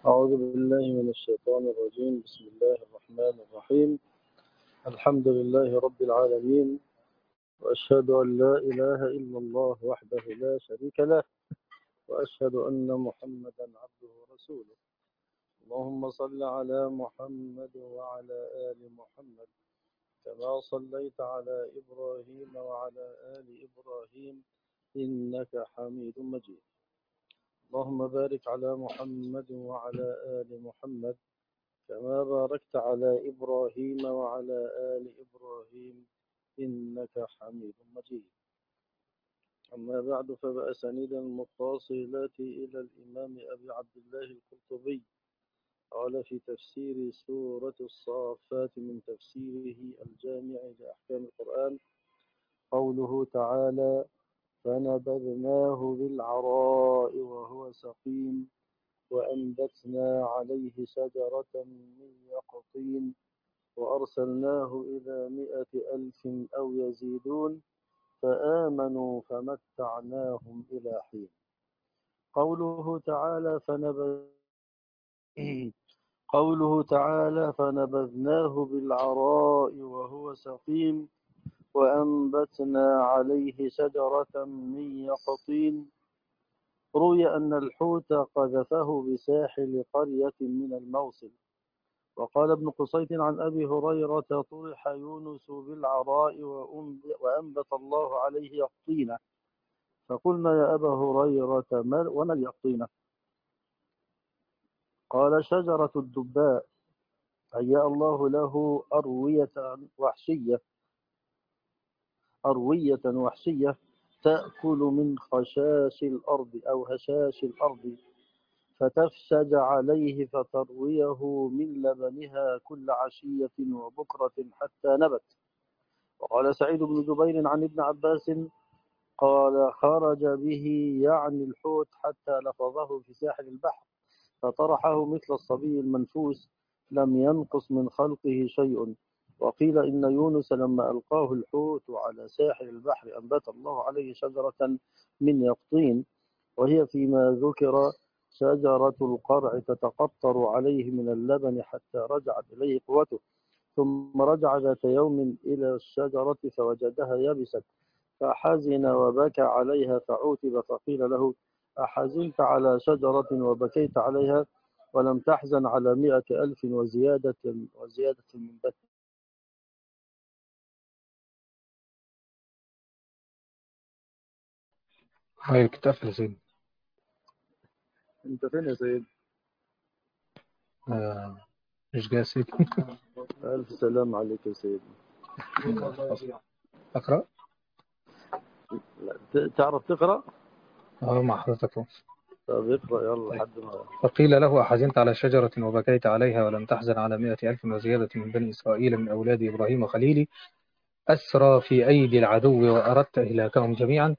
أعوذ بالله من الشيطان الرجيم. بسم الله الرحمن الرحيم. الحمد لله رب العالمين، وأشهد أن لا إله إلا الله وحده لا شريك له، وأشهد أن محمدا عبده ورسوله. اللهم صل على محمد وعلى آل محمد كما صليت على إبراهيم وعلى آل إبراهيم إنك حميد مجيد. اللهم بارك على محمد وعلى آل محمد كما باركت على إبراهيم وعلى آل إبراهيم إنك حميد مجيد. أما بعد، فبأسانيد المتصلة إلى الإمام أبي عبد الله القرطبي قال في تفسير سورة الصافات من تفسيره الجامع لأحكام القرآن قوله تعالى: فنبذناه بالعراء وهو سقيم وأنبتنا عليه شجرة من يقطين وأرسلناه إلى 100,000 أو يزيدون فآمنوا فمتعناهم إلى حين. قوله تعالى فنبذناه بالعراء وهو سقيم وأنبتنا عليه شجرة من يقطين. روي أن الحوت قذفه بساحل قرية من الموصل. وقال ابن قصيد عن أبي هريرة: طرح يونس بالعراء وأنبت الله عليه يقطينة، فقلنا يا أبا هريرة وما اليقطينة؟ قال: شجرة الدباء، هيأ الله له أروية وحشية تأكل من خشاش الأرض أو هشاش الأرض، فتفسد عليه فترويه من لبنها كل عشية وبكرة حتى نبت. وقال سعيد بن جبير عن ابن عباس قال: خرج به يعني الحوت حتى لفظه في ساحل البحر فطرحه مثل الصبي المنفوس، لم ينقص من خلقه شيء. وقيل إن يونس لما ألقاه الحوت على ساحل البحر أنبت الله عليه شجرة من يقطين، وهي فيما ذكر شجرة القرع تتقطر عليه من اللبن حتى رجعت إليه قوته، ثم رجع ذات يوم إلى الشجرة فوجدها يبست فحزن وبكى عليها فعوتب فقيل له: أحزنت على شجرة وبكيت عليها ولم تحزن على 100,000 وزيادة من بك؟ هاي الكتاب يا سيدي. أنت فين يا سيد؟ مش جاي يا سيدي. ألف سلام عليك يا سيد. أقرأ؟ تعرف تقرأ؟ مع حضرتك أهو. طب اقرأ يلا طيب. لحد ما. فقيل له: أحزنت على شجرة وبكيت عليها ولم تحزن على 100,000 وزيادة من بني إسرائيل من أولاد إبراهيم خليلي أسرى في أيدي العدو وأردت إهلاكهم جميعا.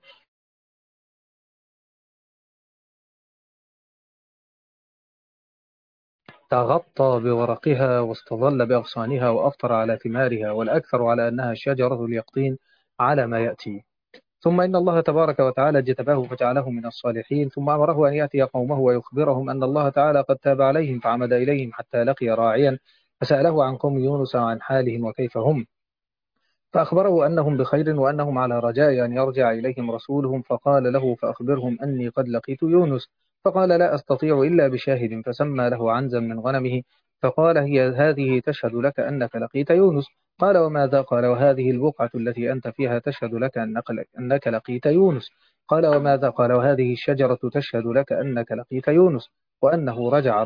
تغطى بورقها واستظل بأغصانها وأفطر على ثمارها، والأكثر على أنها شجرة اليقطين على ما يأتي. ثم إن الله تبارك وتعالى اجتباه فجعله من الصالحين، ثم أمره أن يأتي قومه ويخبرهم أن الله تعالى قد تاب عليهم، فعمد إليهم حتى لقي راعيا فسأله عن قوم يونس وعن حالهم وكيف هم، فأخبره أنهم بخير وأنهم على رجاء أن يرجع إليهم رسولهم، فقال له: فأخبرهم أني قد لقيت يونس. فقال: لا أستطيع إلا بشاهد، فسمى له عنزا من غنمه، فقال: هذه تشهد لك أنك لقيت يونس. قال: وماذا؟ قال: وهذه البقعة التي أنت فيها تشهد لك أنك لقيت يونس. قال: وماذا؟ قال: وهذه الشجرة تشهد لك أنك لقيت يونس. وإنه رجع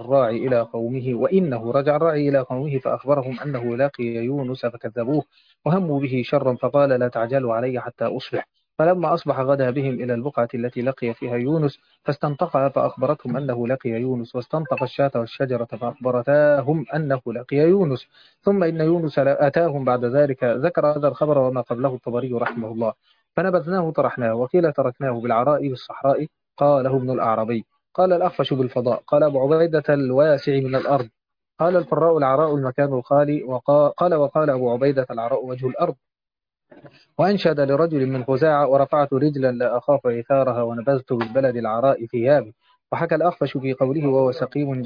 الراعي إلى قومه فأخبرهم أنه لقي يونس فكذبوه وهموا به شرا، فقال: لا تعجلوا علي حتى أصبح. فلما أصبح غدا بهم إلى البقعة التي لقي فيها يونس فاستنطقها فأخبرتهم أنه لقي يونس، واستنطق الشاة والشجرة فأخبرتاهم أنه لقي يونس. ثم إن يونس أتاهم بعد ذلك. ذكر هذا الخبر وما قبله الطبري رحمه الله. فنبذناه طرحناه، وقيل تركناه بالعراء بالصحراء. قاله ابن الأعربي. قال الأخفش بالفضاء. قال أبو عبيدة الواسع من الأرض. قال الفراء: العراء المكان الخالي. وقال أبو عبيدة: العراء وجه الأرض. وأنشد لرجل من خزاعة: ورفعت رجلا لا أخاف إثارها ونبذت بالبلد العراء ثيابي. وحكى الأخفش في قوله وهو سقيم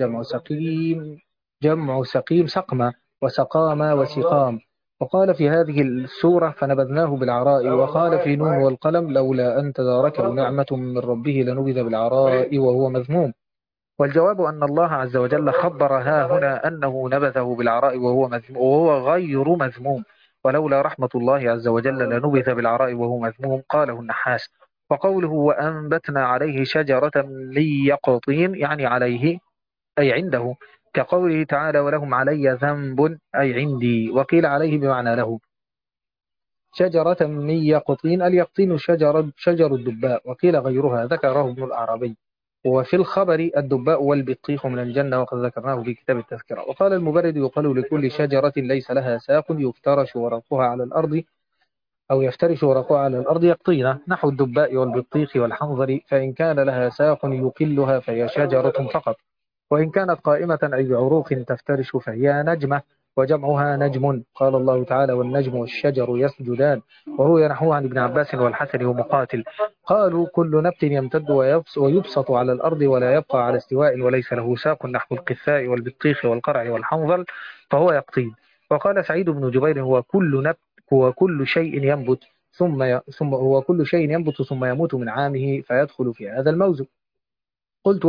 جمع سقيم سقمة وسقام وسقام. وقال في هذه السورة فنبذناه بالعراء. وقال في نون والقلم لولا أن تداركه نعمة من ربه لنبذ بالعراء وهو مذموم. والجواب أن الله عز وجل خبر ها هنا أنه نبذه بالعراء وهو غير مذموم. ولولا رحمة الله عز وجل لنبذ بالعراء وهو مذموم، قاله النحاس. وقوله وأنبتنا عليه شجرة من يقطين يعني عليه أي عنده، كقوله تعالى ولهم علي ذنب أي عندي. وقيل عليه بمعنى له. شجرة من يقطين، اليقطين شجر الدباء. وقيل غيرها ذكره ابن الأعرابي. وفي الخبر الدباء والبطيخ من الجنة، وقد ذكرناه في كتاب التذكرة. وقال المبرد يقال لكل شجرة ليس لها ساق يفترش ورقها على الأرض أو يفترش ورقها على الأرض يقطين، نحو الدباء والبطيخ والحنظل. فإن كان لها ساق يقلها فهي شجرة فقط، وإن كانت قائمة أي بعروق تفترش فهي نجمة، وجمعها نجم. قال الله تعالى والنجم والشجر يسجدان. وهو نحوه عن ابن عباس والحسن ومقاتل قالوا كل نبت يمتد ويبسط على الأرض ولا يبقى على استواء وليس له ساق، نحو القثاء والبطيخ والقرع والحنظل، فهو يقطين. وقال سعيد بن جبير هو كل شيء ينبت هو كل شيء ينبت ثم يموت من عامه فيدخل في هذا الموزن. قلت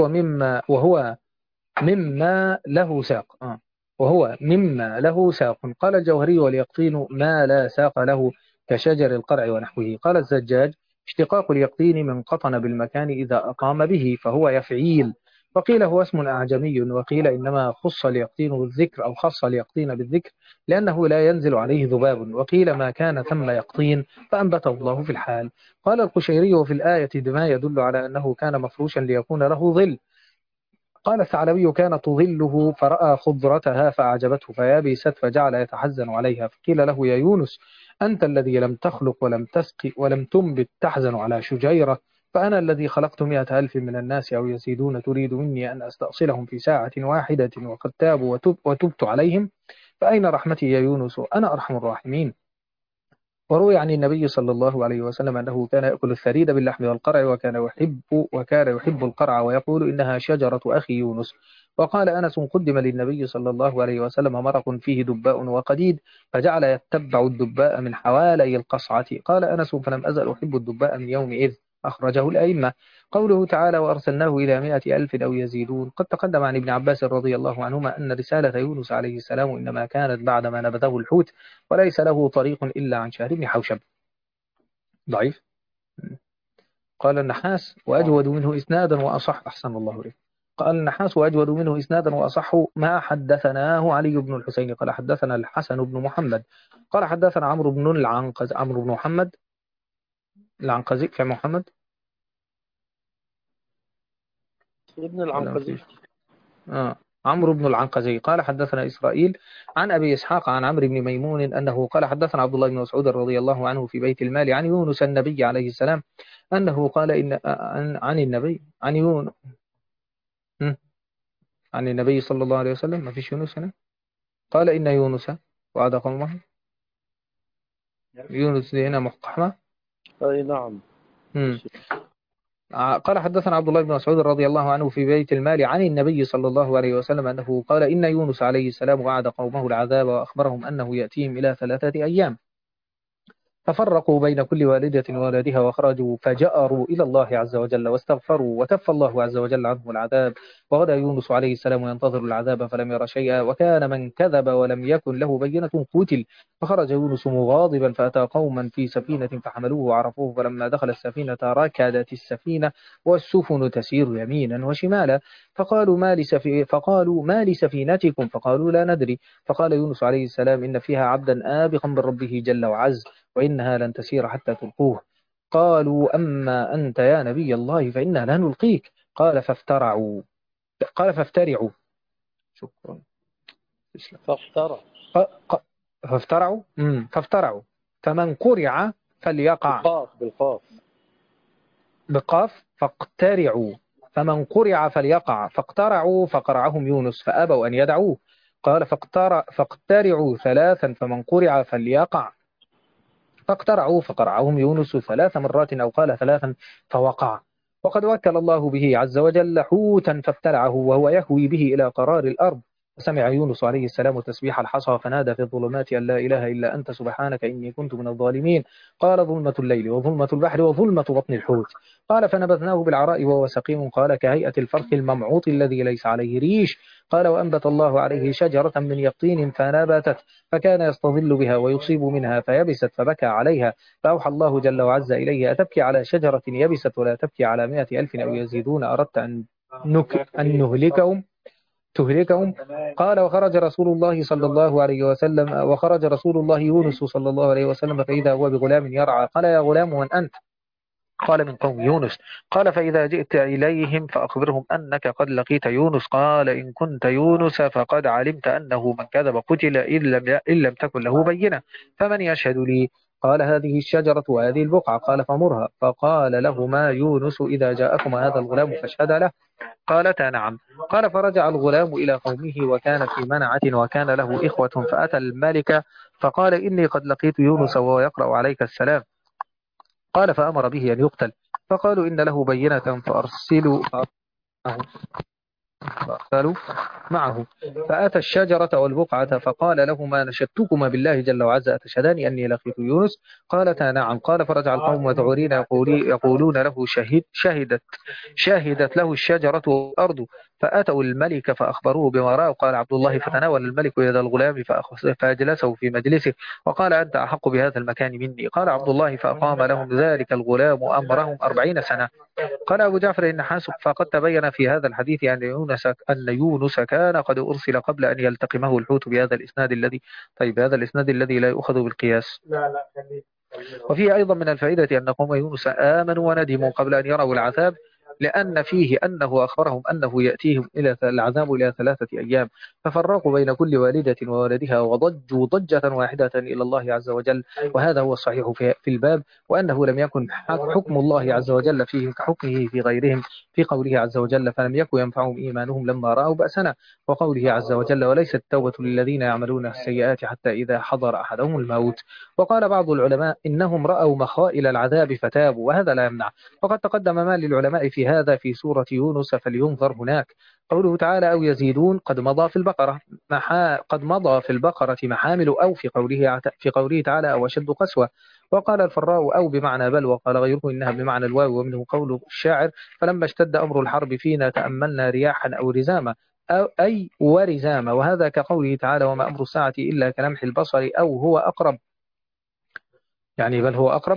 مما له ساق وهو مما له ساق. قال الجوهري واليقطين ما لا ساق له كشجر القرع ونحوه. قال الزجاج اشتقاق اليقطين من قطن بالمكان إذا أقام به فهو يفعيل. وقيل هو اسم أعجمي، وقيل إنما خص اليقطين بالذكر أو خص اليقطين بالذكر لأنه لا ينزل عليه ذباب. وقيل ما كان ثم يقطين فأنبته الله في الحال. قال القشيري وفي الآية بما يدل على أنه كان مفروشا ليكون له ظل. قال الثعلبي كانت تظله فرأى خضرتها فأعجبته فيابست فجعل يتحزن عليها. فقيل له يا يونس أنت الذي لم تخلق ولم تسقي ولم تنبت تحزن على شجيرة، فأنا الذي خلقت 100,000 من الناس أو يزيدون تريد مني أن أستأصلهم في ساعة واحدة وقد تابوا وتبت عليهم، فأين رحمتي يا يونس أنا أرحم الراحمين. وروي عن النبي صلى الله عليه وسلم أنه كان يأكل الثريد باللحم والقرع وكان يحب القرع ويقول إنها شجرة أخي يونس. وقال أنس قدم للنبي صلى الله عليه وسلم مرق فيه دباء وقديد فجعل يتبع الدباء من حوالي القصعة. قال أنس فلم أزل أحب الدباء من يومئذ. أخرجه الأئمة. قوله تعالى وأرسلناه إلى 100,000 أو يزيدون، قد تقدم عن ابن عباس رضي الله عنهما أن رسالة يونس عليه السلام إنما كانت بعدما نبذه الحوت وليس له طريق إلا عن شهر بن حوشب. ضعيف. قال النحاس وأجود منه إسنادا وأصح. أحسن الله إليك. قال النحاس وأجود منه إسنادا وأصح ما حدثناه علي بن الحسين قال حدثنا الحسن بن محمد قال حدثنا عمرو بن محمد العنقزي كمحمد ابن ولا ما العنقزي. فيش. عمرو بن العنقزي قال حدثنا إسرائيل عن أبي إسحاق عن عمرو بن ميمون أنه قال حدثنا عبد الله بن مسعود رضي الله عنه في بيت المال عن يونس النبي عليه السلام أنه قال عن النبي عن يونس عن النبي صلى الله عليه وسلم. ما فيش يونس هنا. قال إن يونس وعد قومه. يونس دي هنا محقحمة. أي نعم. مم. قال حدثنا عبد الله بن مسعود رضي الله عنه في بيت المال عن النبي صلى الله عليه وسلم أنه قال إن يونس عليه السلام وعد قومه العذاب وأخبرهم أنه يأتيهم إلى 3 أيام ففرقوا بين كل والدة وولدها وخرجوا فجأروا إلى الله عز وجل واستغفروا وكف الله عز وجل عنهم العذاب. وغدا يونس عليه السلام ينتظر العذاب فلم ير شيئا وكان من كذب ولم يكن له بينة قتل. فخرج يونس مغاضبا فأتى قوما في سفينة فحملوه وعرفوه فلما دخل السفينة ركدت السفينة والسفن تسير يمينا وشمالا فقالوا ما لسفينتكم فقالوا لا ندري. فقال يونس عليه السلام إن فيها عبدا آبقا من ربه جل وعز وإنها لن تسير حتى تلقوه. قالوا أما أنت يا نبي الله فإنا لا نلقيك. قال فافترعوا. شكرا. فافترى. فافترعوا فمن قرع فليقع. بالقاف. بقاف فاقترعوا فمن قرع فليقع فاقترعوا فقرعهم يونس فأبوا أن يدعوه. قال فاقترعوا 3 فمن قرع فليقع فاقترعوا فقرعهم يونس 3 مرات أو قال 3 فوقع. وقد وكل الله به عز وجل حوتا فابتلعه وهو يهوي به إلى قرار الأرض. فسمع يونس عليه السلام تسبيح الحصى فنادى في الظلمات أن لا إله إلا أنت سبحانك إني كنت من الظالمين. قال ظلمة الليل وظلمة البحر وظلمة بطن الحوت. قال فنبذناه بالعراء وهو سقيم قال كهيئة الفرخ الممعوط الذي ليس عليه ريش. قال وأنبت الله عليه شجرة من يقطين فنبتت فكان يستظل بها ويصيب منها فيبست فبكى عليها. فأوحى الله جل وعز إليه أتبكي على شجرة يبست ولا تبكي على 100,000 أو يزيدون أردت أن نهلكهم تهلكهم. قال وخرج رسول الله يونس صلى الله عليه وسلم فإذا هو بغلام يرعى. قال يا غلام من أنت؟ قال من قوم يونس. قال فإذا جئت إليهم فأخبرهم أنك قد لقيت يونس. قال إن كنت يونس فقد علمت أنه من كذب قتل إن لم تكن له بينة فمن يشهد لي؟ قال هذه الشجرة وهذه البقعة. قال فمرها. فقال لهما يونس إذا جاءكما هذا الغلام فاشهد له. قالتا نعم. قال فرجع الغلام إلى قومه وكان في منعة وكان له إخوة فأتى الملك فقال إني قد لقيت يونس وهو يقرأ عليك السلام. قال فأمر به أن يقتل. فقالوا إن له بينة فأرسلوا فأرسلوا معه. فأتى الشجرة والبقعة فقال لهما نشدتكما بالله جل وعز أتشهدان أني لقيت يونس؟ قالتا نعم. قال فرجع القوم مذعورين يقولون له شهدت له الشجرة والأرض. فأتوا الملك فأخبروه بما رأوا. قال عبد الله فتناول الملك يد الغلام فأجلسه في مجلسه وقال أنت أحق بهذا المكان مني. قال عبد الله فأقام لهم ذلك الغلام أمرهم 40 سنة. قال أبو جعفر إن حاسب فقد تبين في هذا الحديث أن يونس كان قد أرسل قبل أن يلتقمه الحوت بهذا الإسناد الذي طيب هذا الإسناد الذي لا يؤخذ بالقياس. وفيه أيضا من الفائدة أن قوم يونس آمنوا وندموا قبل أن يروا العذاب لأن فيه أنه أخبرهم أنه يأتيهم إلى العذاب إلى 3 أيام ففرقوا بين كل والدة وولدها وضجوا ضجة واحدة إلى الله عز وجل. وهذا هو الصحيح في الباب وأنه لم يكن حكم الله عز وجل فيه كحكمه في غيرهم في قوله عز وجل فلم يكن ينفعهم إيمانهم لما رأوا بأسنا وقوله عز وجل وليست التوبة للذين يعملون السيئات حتى إذا حضر أحدهم الموت. وقال بعض العلماء إنهم رأوا مخائل العذاب فتابوا وهذا لا يمنع. وقد تقدم ما للعلماء في هذا في سورة يونس فلينظر هناك. قوله تعالى أو يزيدون قد مضى في البقرة محامل أو في قوله تعالى أو أشد قسوة. وقال الفراء أو بمعنى بل وقال غيره إنها بمعنى الواو ومنه قول الشاعر فلما اشتد أمر الحرب فينا تأملنا رياحا أو رزاما أي ورزاما. وهذا كقوله تعالى وما أمر الساعة إلا كلمح البصر أو هو أقرب يعني بل هو أقرب.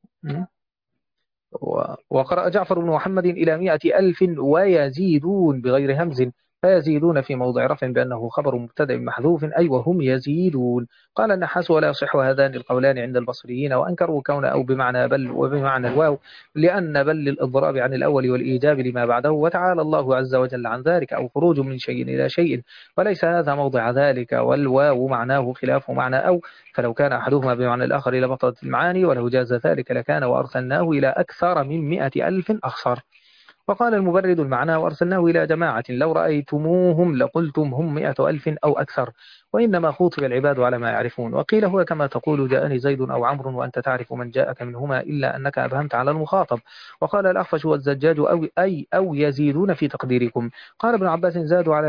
وقرأ جعفر بن محمد إلى 100,000 ويزيدون بغير همز فيزيدون في موضع رفع بأنه خبر مبتدأ محذوف أي وهم يزيدون. قال النحاس ولا يصح هذان القولان عند البصريين وأنكروا كون أو بمعنى بل وبمعنى الواو لأن بل للإضراب عن الأول والإيجاب لما بعده وتعالى الله عز وجل عن ذلك أو خروج من شيء إلى شيء وليس هذا موضع ذلك والواو معناه خلاف معنى أو فلو كان أحدهما بمعنى الآخر لبطلت المعاني ولو جاز ذلك لكان وأرسلناه إلى أكثر من 100,000 أخسر. وقال المبرد المعنى وأرسلناه إلى جماعة لو رأيتموهم لقلتم هم 100,000 أو أكثر وإنما خوطب العباد على ما يعرفون. وقيل هو كما تقول جاءني زيد أو عمرو وأنت تعرف من جاءك منهما إلا أنك أبهمت على المخاطب. وقال الأخفش والزجاج أو يزيدون في تقديركم. قال ابن عباس زادوا على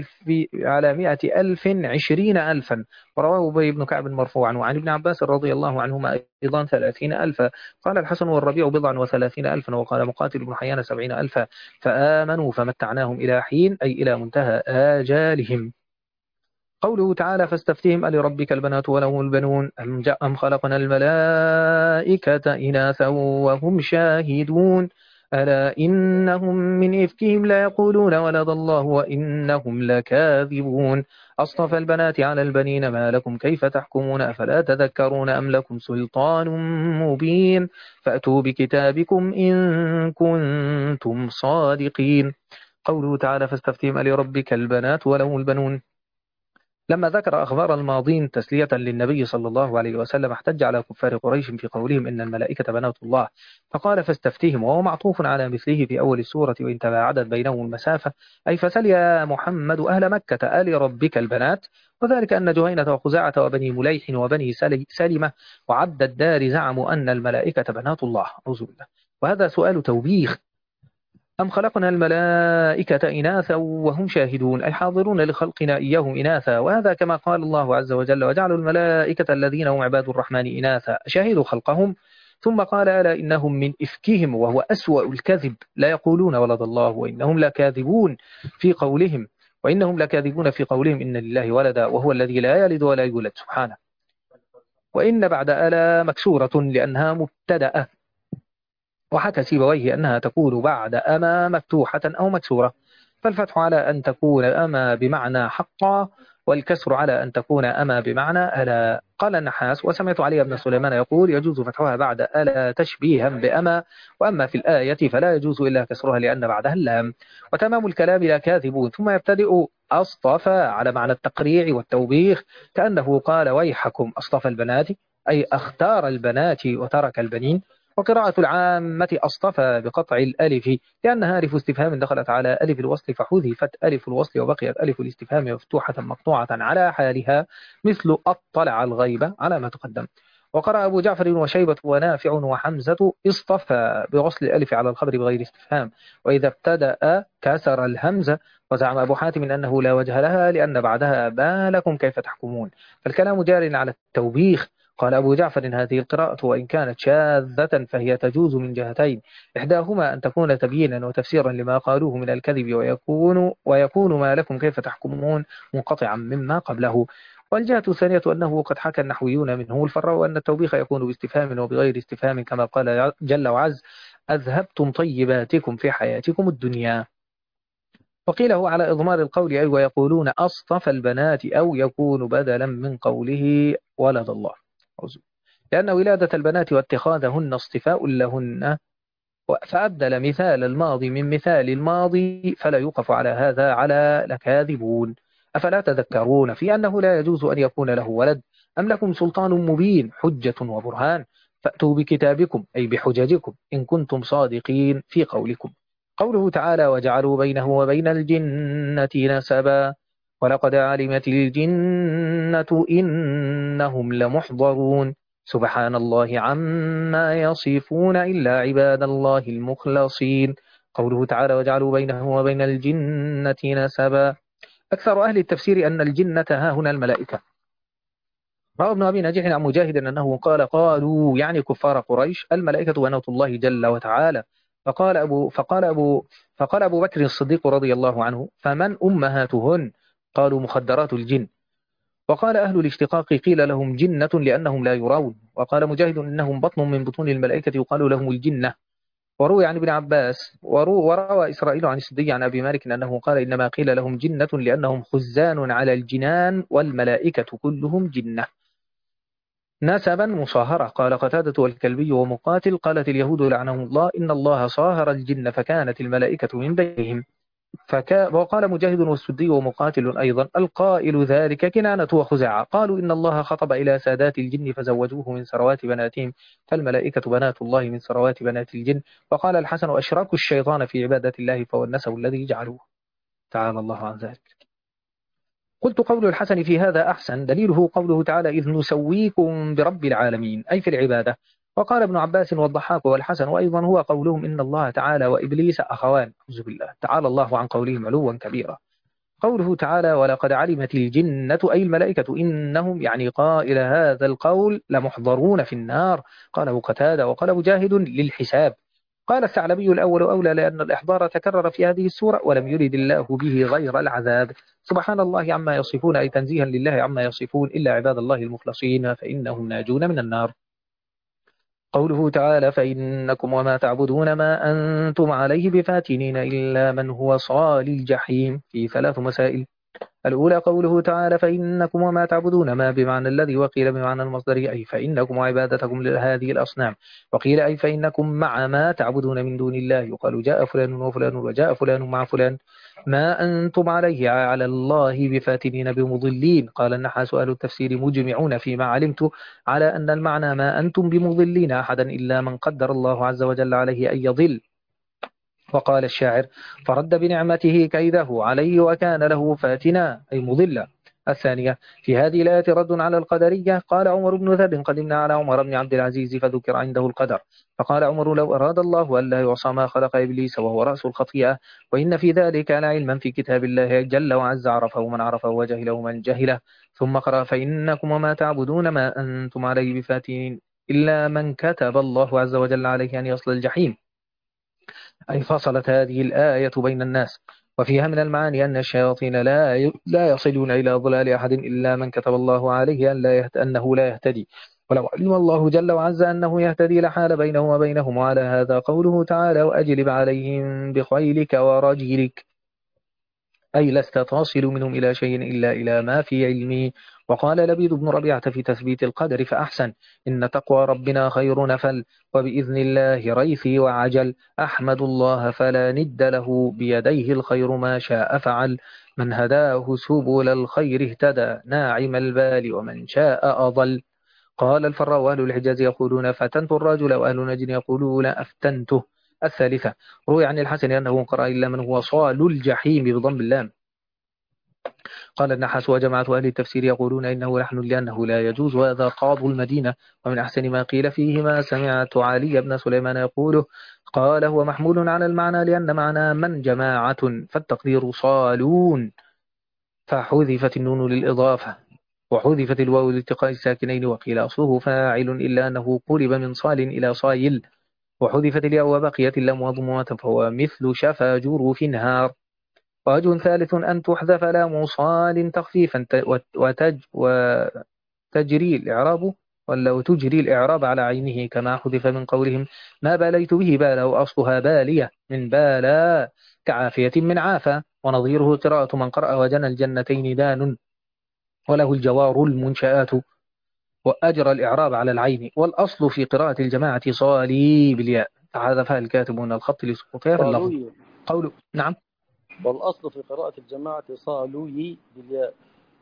100,000 20,000 ورواه أبي بن كعب مرفوعا وعن ابن عباس رضي الله عنهما أيضا 30,000. قال الحسن والربيع 30,000 وقال مقاتل بن حيان 70,000 فآمنوا فمتعناهم إلى حين أي إلى منتهى آجالهم. قوله تعالى فاستفتهم ألربك البنات ولهم البنون أم خلقنا الملائكة إناثا وهم شاهدون ألا إنهم من إفكهم لا يقولون ولد الله وإنهم لكاذبون أصطفى البنات على البنين ما لكم كيف تحكمون أفلا تذكرون أم لكم سلطان مبين فأتوا بكتابكم إن كنتم صادقين. قوله تعالى فاستفتهم ألربك البنات ولهم البنون لما ذكر أخبار الماضين تسلية للنبي صلى الله عليه وسلم احتج على كفار قريش في قولهم إن الملائكة بنات الله فقال فاستفتهم وهو معطوف على مثله في أول السورة وإن تباعدت بينهم المسافة أي فسل يا محمد أهل مكة آل ربك البنات. وذلك أن جهينة وخزاعة وبني مليح وبني سلمة وعبد الدار زعموا أن الملائكة بنات الله أعوذ بالله. وهذا سؤال توبيخ أم خلقنا الملائكة إناثا وهم شاهدون أي حاضرون لخلقنا إياهم إناثا، وهذا كما قال الله عز وجل وجعلوا الملائكة الذين هم عباد الرحمن إناثا شاهدوا خلقهم. ثم قال ألا إنهم من إفكهم وهو أسوأ الكذب لا يقولون ولد الله وإنهم لكاذبون في قولهم، إن لله ولدا وهو الذي لا يلد ولا يولد سبحانه. وإن بعد ألا مكسورة لأنها مبتدأة، وحكى سيبويه أنها تكون بعد أما مفتوحة أو مكسورة، فالفتح على أن تكون أما بمعنى حقا، والكسر على أن تكون أما بمعنى ألا. قال النحاس وسمعت علي بن سليمان يقول يجوز فتحها بعد ألا تشبيها بأما، وأما في الآية فلا يجوز إلا كسرها لأن بعدها اللام. وتمام الكلام لا كاذبون، ثم يبتدئ أصطفى على معنى التقريع والتوبيخ، كأنه قال ويحكم أصطفى البنات أي اختار البنات وترك البنين. وقراءة العامة أصطفى بقطع الألف لأنها ألف استفهام دخلت على ألف الوصل فحذفت ألف الوصل وبقيت ألف الاستفهام مفتوحة مقطوعة على حالها، مثل أطلع الغيبة على ما تقدم. وقرأ أبو جعفر وشيبة ونافع وحمزة اصطفى بوصل الألف على الخبر بغير استفهام، وإذا ابتدأ كسر الهمزة. وزعم أبو حاتم أنه لا وجه لها لأن بعدها ما لكم كيف تحكمون، فالكلام جار على التوبيخ. قال أبو جعفر هذه القراءة وإن كانت شاذة فهي تجوز من جهتين، إحداهما أن تكون تبيينا وتفسيرا لما قالوه من الكذب، ويكون ما لكم كيف تحكمون منقطعا مما قبله. والجهة الثانية أنه قد حكى النحويون منه الفر، وأن التوبيخ يكون باستفهام وبغير استفهام كما قال جل وعز أذهبتم طيباتكم في حياتكم الدنيا. وقيل هو على إضمار القول أي ويقولون أصطفى البنات أو يكون بدلا من قوله ولد الله، لأن ولادة البنات واتخاذهن اصطفاء لهن، فأبدل مثال الماضي من مثال الماضي فلا يوقف على هذا على لكاذبون. أفلا تذكرون في أنه لا يجوز أن يكون له ولد؟ أم لكم سلطان مبين حجة وبرهان فأتوا بكتابكم أي بحججكم إن كنتم صادقين في قولكم. قوله تعالى وجعلوا بينه وبين الجنة نسبا ولقد علمت الجنة إنهم لمحضرون سبحان الله عما يصفون إلا عباد الله المخلصين. قوله تعالى وجعلوا بينه وبين الجنة نسبا، أكثر أهل التفسير أن الجنة ها هنا الملائكة. روى ابن أبي نجيح عن مجاهد أنه قالوا يعني كفار قريش الملائكة بنات الله جل وتعالى. فقال أبو بكر الصديق رضي الله عنه فمن أمهاتهن؟ قالوا مخدرات الجن. وقال أهل الاشتقاق قيل لهم جنة لأنهم لا يرون. وقال مجاهد إنهم بطن من بطون الملائكة يقال لهم الجنة. وروي عن ابن عباس وروى إسرائيل عن السدي عن أبي مالك أنه قال إنما قيل لهم جنة لأنهم خزان على الجنان والملائكة كلهم جنة. نسبا مصاهرة. قال قتادة والكلبي ومقاتل قالت اليهود لعنهم الله إن الله صاهر الجن فكانت الملائكة من بينهم. وقال مجاهد والسدي ومقاتل أيضا القائل ذلك كنانة وخزاعة قالوا إن الله خطب إلى سادات الجن فزوجوه من ثروات بناتهم فالملائكة بنات الله من ثروات بنات الجن. وقال الحسن أشركوا الشيطان في عبادة الله فهو النسب الذي جعلوه تعالى الله عن ذلك. قلت قول الحسن في هذا أحسن دليله قوله تعالى إذ نسويكم برب العالمين أي في العبادة. وقال ابن عباس والضحاك والحسن وأيضا هو قولهم إن الله تعالى وإبليس أخوان أعوذ بالله تعالى الله عن قولهم علوا كبيرا. قوله تعالى ولقد علمت الجنة أي الملائكة إنهم يعني قائل هذا القول لمحضرون في النار. قاله قتادة وقال مجاهد للحساب. قال الثعلبي الأول أولى لأن الإحضار تكرر في هذه السورة ولم يرد الله به غير العذاب. سبحان الله عما يصفون أي تنزيها لله عما يصفون إلا عباد الله المخلصين فإنهم ناجون من النار. قوله تعالى فإنكم وما تعبدون ما أنتم عليه بفاتنين إلا من هو صال الجحيم في 3 مسائل. الأولى قوله تعالى فإنكم وما تعبدون ما بمعنى الذي وقيل بمعنى المصدر أي فإنكم وعبادتكم لهذه الأصنام وقيل أي فإنكم مع ما تعبدون من دون الله يقال جاء فلان وفلان وجاء فلان مع فلان ما أنتم عليه على الله بفاتنين بمضلين. قال النحاس أهل التفسير مجمعون فيما علمت على أن المعنى ما أنتم بمضلين أحدا إلا من قدر الله عز وجل عليه أن يضل. وقال الشاعر فرد بنعمته كيده عليه وكان له فاتنا أي مضلا. الثانية: في هذه الآية رد على القدرية. قال عمر بن ذر: قدمنا على عمر بن عبد العزيز فذكر عنده القدر، فقال عمر: لو أراد الله ألا يعصى ما خلق إبليس وهو رأس الخطيئة، وإن في ذلك لعلما في كتاب الله جل وعز، عرفه من عرفه وجهله من جهله. ثم قرأ: فإنكم وما تعبدون ما أنتم عليه بفاتين إلا من كتب الله عز وجل عليه أن يصل الجحيم. أي فصلت هذه الآية بين الناس. وفيها من المعاني أن الشياطين لا يصلون إلى ضلال أحد إلا من كتب الله عليه أنه لا يهتدي، ولو علم الله جل وعز أنه يهتدي لحال بينه وبينهم. وعلى هذا قوله تعالى: وأجلب عليهم بخيلك ورجلك، أي لست تصل منهم إلى شيء إلا إلى ما في علمي. وقال لبيد بن ربيعة في تثبيت القدر فأحسن: إن تقوى ربنا خير نفل، وبإذن الله ريثي وعجل، أحمد الله فلا ند له، بيديه الخير ما شاء فعل، من هداه سبل الخير اهتدى، ناعم البال ومن شاء أضل. قال الفراء: وأهل الحجاز يقولون فتنت الرجل، وأهل نجد يقولون أفتنته. الثالثة: روي عن الحسن أنه قرأ: إلا من هو صال الجحيم بضم اللام. قال النحاس: وجماعة أهل التفسير يقولون إنه لحن لأنه لا يجوز، وهذا قاض المدينة. ومن أحسن ما قيل فيه ما سمعت علي بن سليمان يقوله، قال: هو محمول على المعنى لأن معنى من جماعة، فالتقدير صالون، فحذفت النون للإضافة، وحذفت الواو لالتقاء الساكنين، وقيل أصله فاعل إلا أنه قلب من صال إلى صايل، وحذفت الياء وبقيت اللام مضمومة، فهو مثل شفا جروف نهار. ووجه ثالث أن تحذف لام صال تخفيفا وتجري الإعراب، ولا تجري الإعراب على عينه، كما حذف من قولهم: ما باليت به بالا، وأصلها بالية من بالا، كعافية من عافى. ونظيره قراءة من قرأ: وجنى الجنتين دان، وله الجوار المنشآت، وأجرى الإعراب على العين. والأصل في قراءة الجماعة صالي بالياء، فحذفها الكاتب من الخط لسقوطها في اللفظ. صالوي. قوله نعم. والأصل في قراءة الجماعة صالوي بالياء.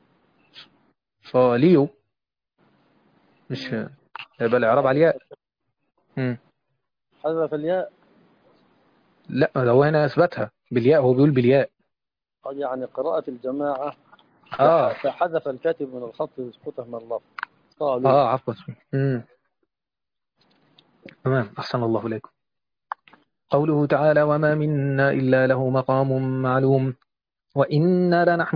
صاليو، مش يبقى الإعراب على الياء. مم. حذف الياء. لا، لو هنا أثبتها بالياء، هو بيقول بالياء. يعني قراءة الجماعة آه فحذف الكاتب من الخط ليسقطه من اللفظ. صالوي. عفوا. مم. تمام، أحسن الله إليكم. قوله تعالى: وما منا إلا له مقام معلوم، وإنا لنحن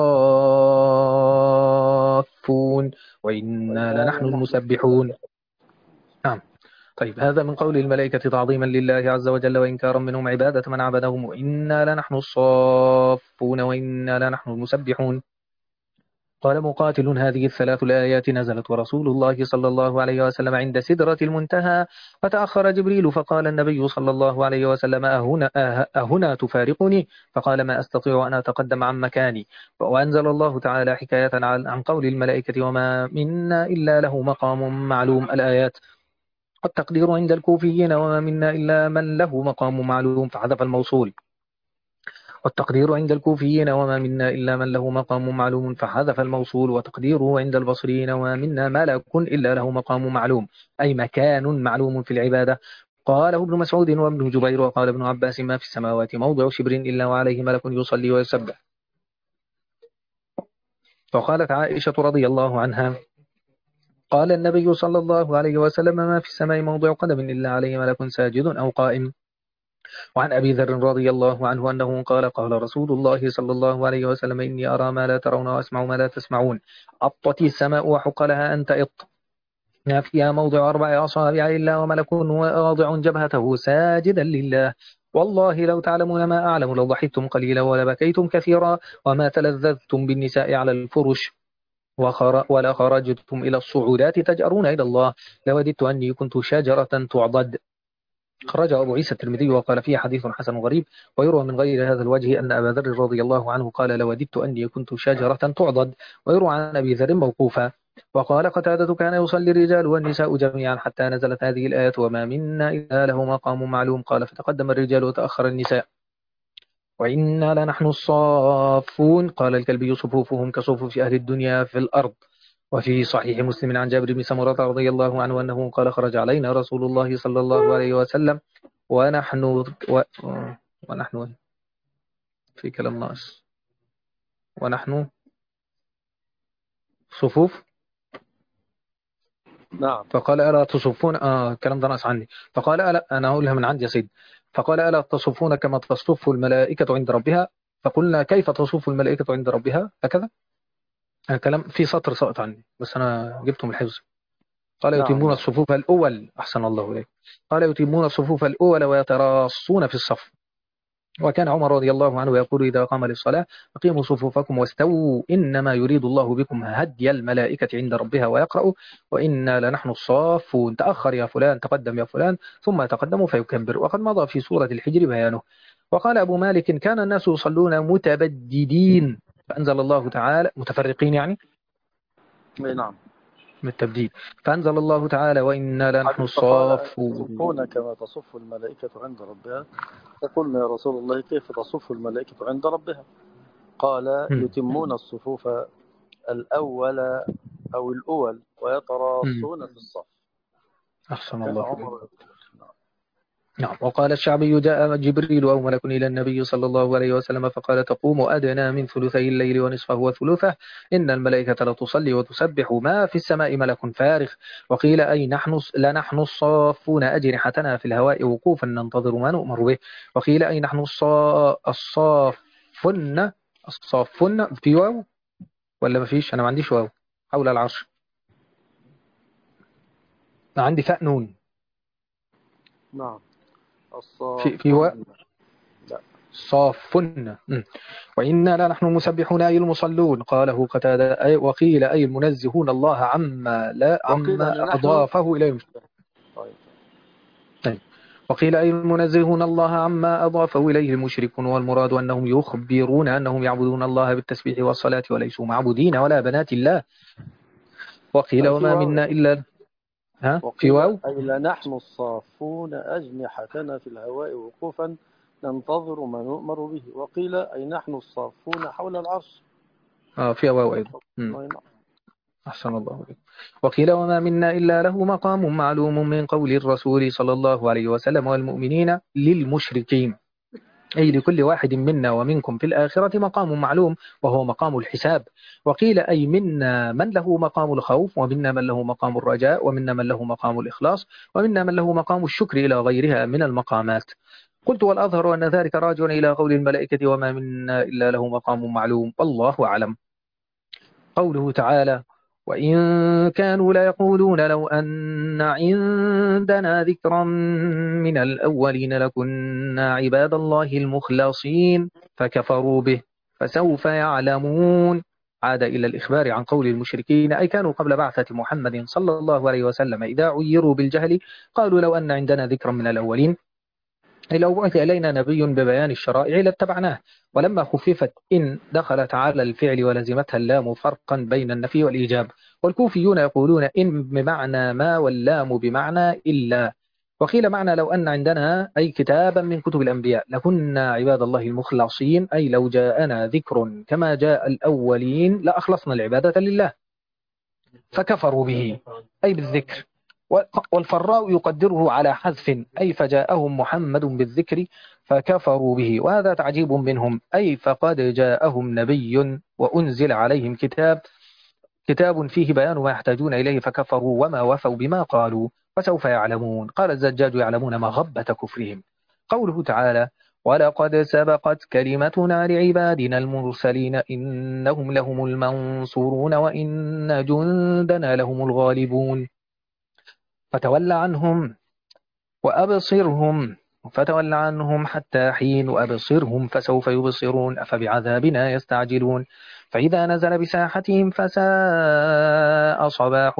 الصافون، وإنا لنحن المسبحون. نعم. طيب، هذا من قول الملائكة تعظيما لله عز وجل، وإنكارا منهم عبادة من عبدهم. وإنا لنحن الصافون، وإنا لنحن المسبحون. قال مقاتل: هذه الثلاث الآيات نزلت ورسول الله صلى الله عليه وسلم عند سدرة المنتهى، فتأخر جبريل، فقال النبي صلى الله عليه وسلم: أهنا تفارقني؟ فقال: ما أستطيع أن أتقدم عن مكاني. وأنزل الله تعالى حكاية عن قول الملائكة: وما منا إلا له مقام معلوم، الآيات. والتقدير عند الكوفيين: وما منا إلا من له مقام معلوم، فحذف الموصول. والتقدير عند الكوفيين: وما منا إلا من له مقام معلوم، فحذف الموصول. وتقديره عند البصريين: وما منا ملك إلا له مقام معلوم، أي مكان معلوم في العبادة. قاله ابن مسعود وابن جبير. وقال ابن عباس: ما في السماوات موضع شبر إلا وعليه ملك يصلي ويسبح. وقالت عائشة رضي الله عنها: قال النبي صلى الله عليه وسلم: ما في السماء موضع قدم إلا عليه ملك ساجد أو قائم. وعن أبي ذر رضي الله عنه أنه قال: قال رسول الله صلى الله عليه وسلم: إني أرى ما لا ترون وأسمع ما لا تسمعون. أطت السماء وحق لها أن تئط، ما فيها موضع 4 أصابع إلا وملك واضع جبهته ساجدا لله. والله لو تعلمون ما أعلم لضحكتم قليلا ولبكيتم كثيرا، وما تلذذتم بالنساء على الفرش، ولخرجتم إلى الصعودات تجأرون إلى الله. لوددت أني كنت شجرة تعضد. خرج أبو عيسى الترمذي وقال: فيه حديث حسن غريب. ويروى من غير هذا الوجه أن أبا ذر رضي الله عنه قال: لوددت أني كنت شجرة تعضد. ويروى عن أبي ذر موقوفا. وقال قتادة: كان يصلي الرجال والنساء جميعا حتى نزلت هذه الآية: وما منا إلا له مقام معلوم. قال: فتقدم الرجال وتأخر النساء. وإنا لنحن الصافون. قال الكلبي: صفوفهم كصفوف أهل الدنيا في الأرض. وفي صحيح مسلم عن جابر بن سمرة رضي الله عنه أنه قال: خرج علينا رسول الله صلى الله عليه وسلم ونحن ونحن في كلام ناقص، ونحن صفوف. نعم. فقال ألا تصفون الكلام ده ناقص عني. فقال ألا، أنا أقولها من عندي يا سيدي. فقال ألا تصفون كما تصف الملائكة عند ربها. فقلنا كيف تصف الملائكة عند ربها هكذا. الكلام في سطر سقط عني بس أنا جبته من الحفظ. قال نعم. يتمون نعم. الصفوف الأول، أحسن الله إليك. قال يتمون الصفوف الأول ويتراصون في الصف. وكان عمر رضي الله عنه يقول إذا قام للصلاة أقيموا صفوفكم واستووا إنما يريد الله بكم هدي الملائكة عند ربها، ويقرأ وإنا لنحن الصافون تأخر يا فلان تقدم يا فلان، ثم يتقدم فيكبر. وقد مضى في سورة الحجر بيانه. وقال أبو مالك كان الناس يصلون متبددين فأنزل الله تعالى، متفرقين يعني نعم. من التبديد، فأنزل الله تعالى وإنا لنحن حديث فقال الصافون. تصفون كما تصف الملائكة عند ربها. فقلنا يا رسول الله كيف تصف الملائكة عند ربها؟ قال مم. يتمون الصفوف الأول أو الأول مم. ويتراصون في الصف. أحسن كان الله إليك. عمر يقول. نعم. نعم. وقال الشعبي جاء جبريل أو ملك إلى النبي صلى الله عليه وسلم فقال تقوم أدنى من ثلثي الليل ونصفه وثلثه إن الملائكة لتصلي وتسبح ما في السماء ملك فارغ. وقيل أي نحن لنحن الصافون أجنحتنا في الهواء وقوفا ننتظر ما نؤمر به. وقيل أي نحن الصافن. الصافن في واو ولا ما فيش؟ أنا ما عنديش واو حول العرش. عندي فاء نون. نعم. في واو. الصافون. لا. صافن. وإنا لنحن المسبحون أي المصلون. قاله قتادة أي وقيل أي المنزهون الله عما لا وقيل عما أن نحن. أضافه إليهم. طيب. طيب. وقيل أي المنزهون الله عما أضافه إليه المشركون، والمراد أنهم يخبرون أنهم يعبدون الله بالتسبيح والصلاة وليسوا معبودين ولا بنات الله. وقيل أي في وما واو منا يعني. إلا في وقيل واو. أي لنحن الصافون أجنحتنا في الهواء وقوفا ننتظر ما نؤمر به. وقيل أي نحن الصافون حول العرش. في واو أيضا. أحسن الله إليك. وقيل وما منا إلا له مقام معلوم من قول الرسول صلى الله عليه وسلم والمؤمنين للمشركين، أي لكل واحد منا ومنكم في الآخرة مقام معلوم وهو مقام الحساب. وقيل أي منا من له مقام الخوف، ومنا من له مقام الرجاء، ومنا من له مقام الإخلاص، ومنا من له مقام الشكر إلى غيرها من المقامات. قلت والأظهر أن ذلك راجع إلى قول الملائكة وما منا إلا له مقام معلوم والله أعلم. قوله تعالى وإن كانوا ليقولون لو أن عندنا ذكرا من الأولين لكنا عباد الله المخلصين فكفروا به فسوف يعلمون. عاد إلى الإخبار عن قول المشركين أي كانوا قبل بعثة محمد صلى الله عليه وسلم إذا عيروا بالجهل قالوا لو أن عندنا ذكرا من الأولين، أي لو بعث إلينا نبي ببيان الشرائع لاتبعناه. ولما خففت إن دخلت على الفعل ولزمتها اللام فرقا بين النفي والإيجاب. والكوفيون يقولون إن بمعنى ما واللام بمعنى إلا. وقيل معنى لو أن عندنا أي كتابا من كتب الأنبياء لكنا عباد الله المخلصين، أي لو جاءنا ذكر كما جاء الأولين لأخلصنا العبادة لله فكفروا به أي بالذكر. والفراء يقدره على حذف أي فجاءهم محمد بالذكر فكفروا به، وهذا تعجيب منهم أي فقد جاءهم نبي وأنزل عليهم كتاب فيه بيان ما يحتاجون إليه فكفروا وما وفوا بما قالوا فسوف يعلمون. قال الزجاج يعلمون مغبة كفرهم. قوله تعالى ولقد سبقت كلمتنا لعبادنا المرسلين إنهم لهم المنصورون وإن جندنا لهم الغالبون. فتول عنهم وأبصرهم فتول عنهم حتى حين وأبصرهم فسوف يبصرون أفبعذابنا يستعجلون. فإذا نزل بساحتهم فساء صباح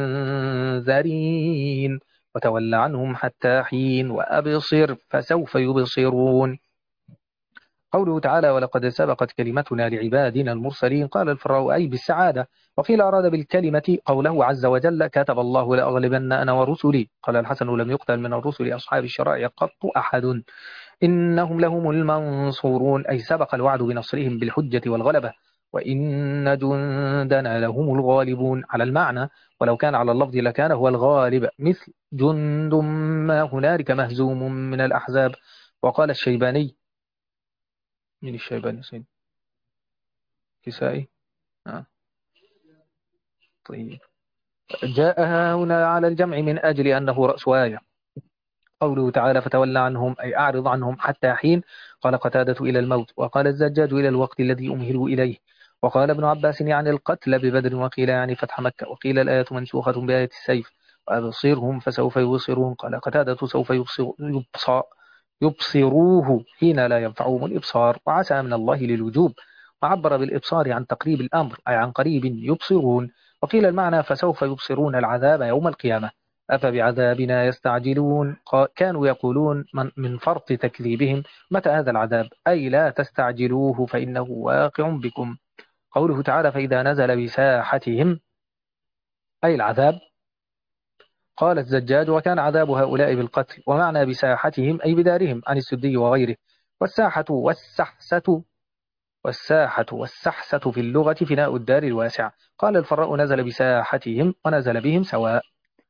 المنذرين. وتول عنهم حتى حين وأبصر فسوف يبصرون. قوله تعالى ولقد سبقت كلمتنا لعبادنا المرسلين قال الفراء أي بالسعادة. وقيل أراد بالكلمة قوله عز وجل كتب الله لأغلبن أنا ورسلي. قال الحسن لم يقتل من الرسل أصحاب الشرائع قط أحد إنهم لهم المنصورون أي سبق الوعد بنصرهم بالحجة والغلبة وإن جندنا لهم الغالبون على المعنى، ولو كان على اللفظ لكان هو الغالب مثل جند ما هنالك مهزوم من الأحزاب. وقال الشيباني من الشيباني سيد كسائي طيب، جاء هنا على الجمع من أجل أنه رأس آية. قوله تعالى فتولى عنهم أي أعرض عنهم حتى حين. قال قتادة إلى الموت، وقال الزجاج إلى الوقت الذي أمهلوا إليه. وقال ابن عباس يعني القتل ببدر، وقيل يعني فتح مكة، وقيل الآية منسوخة بآية السيف. وأبصرهم فسوف يبصرون. قال قتادة سوف يبصروه حين لا ينفعهم الإبصار، وعسى من الله للوجوب. وعبر بالإبصار عن تقريب الأمر أي عن قريب يبصرون. وقيل المعنى فسوف يبصرون العذاب يوم القيامة. أفبعذابنا يستعجلون، كانوا يقولون من فرط تكذيبهم متى هذا العذاب، أي لا تستعجلوه فإنه واقع بكم. قوله تعالى فإذا نزل بساحتهم أي العذاب. قال الزجاج وكان عذاب هؤلاء بالقتل، ومعنى بساحتهم أي بدارهم عن السدي وغيره. والساحة والسحسة في اللغة فناء الدار الواسع. قال الفراء نزل بساحتهم ونزل بهم سواء.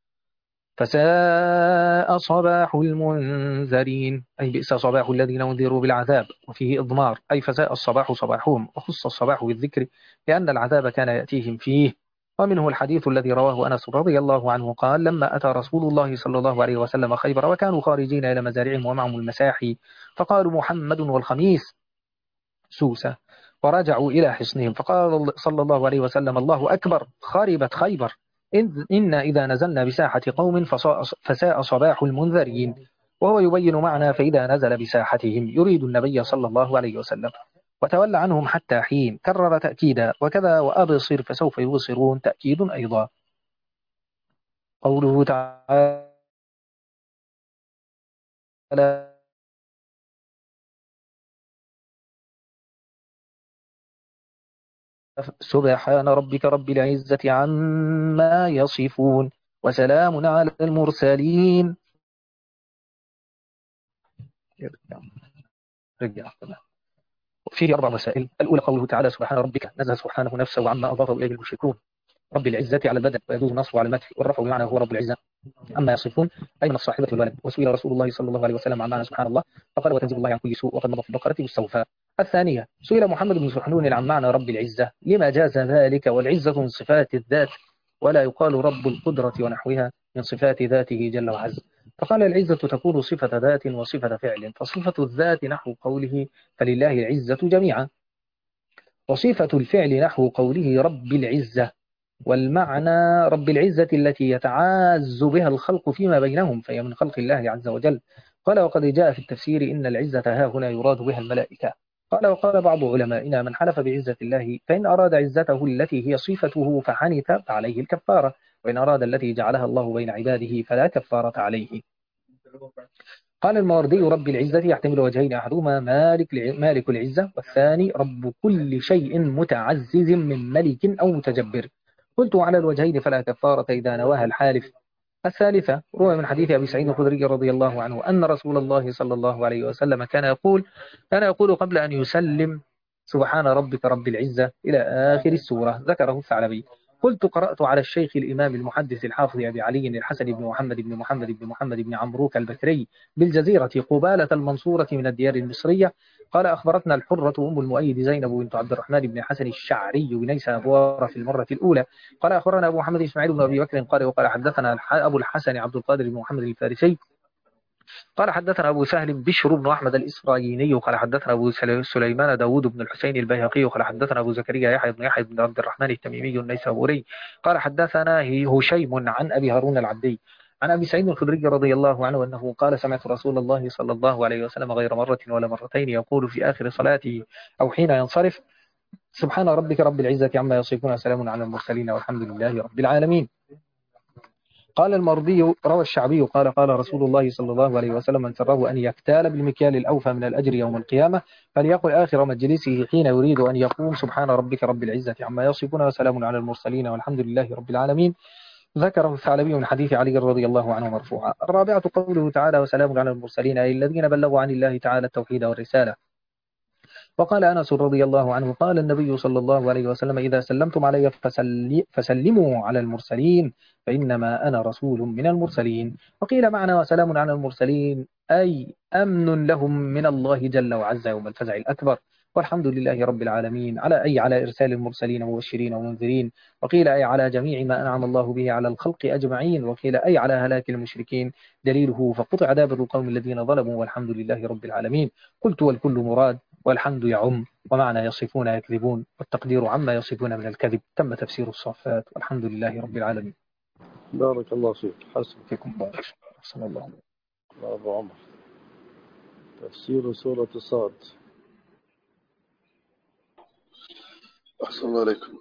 فساء صباح المنذرين أي بئس صباح الذين انذروا بالعذاب، وفيه إضمار أي فساء الصباح صباحهم، وخص الصباح بالذكر لأن العذاب كان يأتيهم فيه. ومنه الحديث الذي رواه أنس رضي الله عنه قال لما أتى رسول الله صلى الله عليه وسلم خيبر وكانوا خارجين إلى مزارعهم ومعهم المساحي، فقالوا محمد والخميس سوسة، ورجعوا إلى حصنهم، فقال صلى الله عليه وسلم الله أكبر خربت خيبر، إن إذا نزلنا بساحة قوم فساء صباح المنذرين. وهو يبين معنى فإذا نزل بساحتهم يريد النبي صلى الله عليه وسلم. وتولى عنهم حتى حين كرر تأكيدا، وكذا وأبصر فسوف يبصرون تأكيد أيضا. قوله تعالى سبحان ربك رب العزة عما يصفون وسلام على المرسلين. رجع. فيه 4 مسائل. الأولى قوله تعالى سبحان ربك، نزه سبحانه نفسه عما أضافه إليه المشركون. رب العزة على البدن، ويجوز نصبه على المدح، والرفع بمعنى هو رب العزة عما يصفون أي من الصاحبة والولد. وسئل رسول الله صلى الله عليه وسلم عن معنى سبحان الله فقال وتنزيه الله عن كل سوء، وقد مضى في البقرة والسوفاء. الثانية سئل محمد بن سحنون عن معنى رب العزة لما جاز ذلك، والعزة من صفات الذات ولا يقال رب القدرة ونحوها من صفات ذاته جل وعز. فقال العزة تكون صفة ذات وصفة فعل، فصفة الذات نحو قوله فلله العزة جميعا، وصفة الفعل نحو قوله رب العزة. والمعنى رب العزة التي يتعاز بها الخلق فيما بينهم، فهي من خلق الله عز وجل. قال وقد جاء في التفسير إن العزة ها هنا يراد بها الملائكة. قال وقال بعض علمائنا من حلف بعزة الله فإن أراد عزته التي هي صفته فحنث فعليه الكفارة، وإن أراد التي جعلها الله بين عباده فلا كفارة عليه. قال الماوردي رب العزة يحتمل وجهين، أحدهما مالك العزة، والثاني رب كل شيء متعزز من ملك أو متجبر. قلت على الوجهين فلا كفارة إذا نواها الحالف. الثالثة روى من حديث أبي سعيد الخدري رضي الله عنه أن رسول الله صلى الله عليه وسلم كان يقول قبل أن يسلم سبحان ربك رب العزة إلى آخر السورة، ذكره الثعلبي. قلت قرأت على الشيخ الإمام المحدث الحافظ أبي علي الحسن بن محمد بن عمروك البكري بالجزيرة قبالة المنصورة من الديار المصرية. قال أخبرتنا الحرة أم المؤيد زينب بنت عبد الرحمن بن حسن الشعري بنيسابور في المرة الأولى. قال أخبرنا أبو محمد إسماعيل بن أبي بكر قال وقال حدثنا أبو الحسن عبد القادر بن محمد الفارسي قال حدثنا أبو سهل بشر بن أحمد الإسرائيلي قال حدثنا أبو سليمان داود بن الحسين البيهقي قال حدثنا أبو زكريا يحيى بن عبد الرحمن التميمي النيسابوري قال حدثنا هشيم عن أبي هارون العبدي عن أبي سعيد الخدري رضي الله عنه أنه قال سمعت رسول الله صلى الله عليه وسلم غير مرة ولا مرتين يقول في آخر صلاته أو حين ينصرف سبحان ربك رب العزة عما يصفون وسلام على المرسلين والحمد لله رب العالمين. قال المرضي روى الشعبي قال رسول الله صلى الله عليه وسلم من سره أن يكتال بالمكيال الأوفى من الأجر يوم القيامة فليقل آخر مجلسه حين يريد أن يقوم سبحان ربك رب العزة عما يصفون وسلام على المرسلين والحمد لله رب العالمين. ذكره الثعلبي من حديث علي رضي الله عنه مرفوعا. الرابعة قوله تعالى وسلام على المرسلين أي الذين بلغوا عن الله تعالى التوحيد والرسالة. وقال أنس رضي الله عنه قال النبي صلى الله عليه وسلم إذا سلمتم علي فسلموا على المرسلين فإنما أنا رسول من المرسلين. وقيل معنى وسلام على المرسلين أي أمن لهم من الله جل وعز يوم الفزع الأكبر. والحمد لله رب العالمين على إرسال المرسلين مبشرين ومنذرين، وقيل أي على جميع ما أنعم الله به على الخلق أجمعين، وقيل أي على هلاك المشركين دليله فقطع دابر القوم الذين ظلموا والحمد لله رب العالمين. قلت والكل مراد، والحمد يعم، ومعنى يصفون يكذبون، والتقدير عما يصفون من الكذب. تم تفسير الصافات، والحمد لله رب العالمين. بارك الله فيك. حسن فيكم بارك. أحسن الله. أبو عمر، تفسير سورة صاد. أحسن الله عليكم.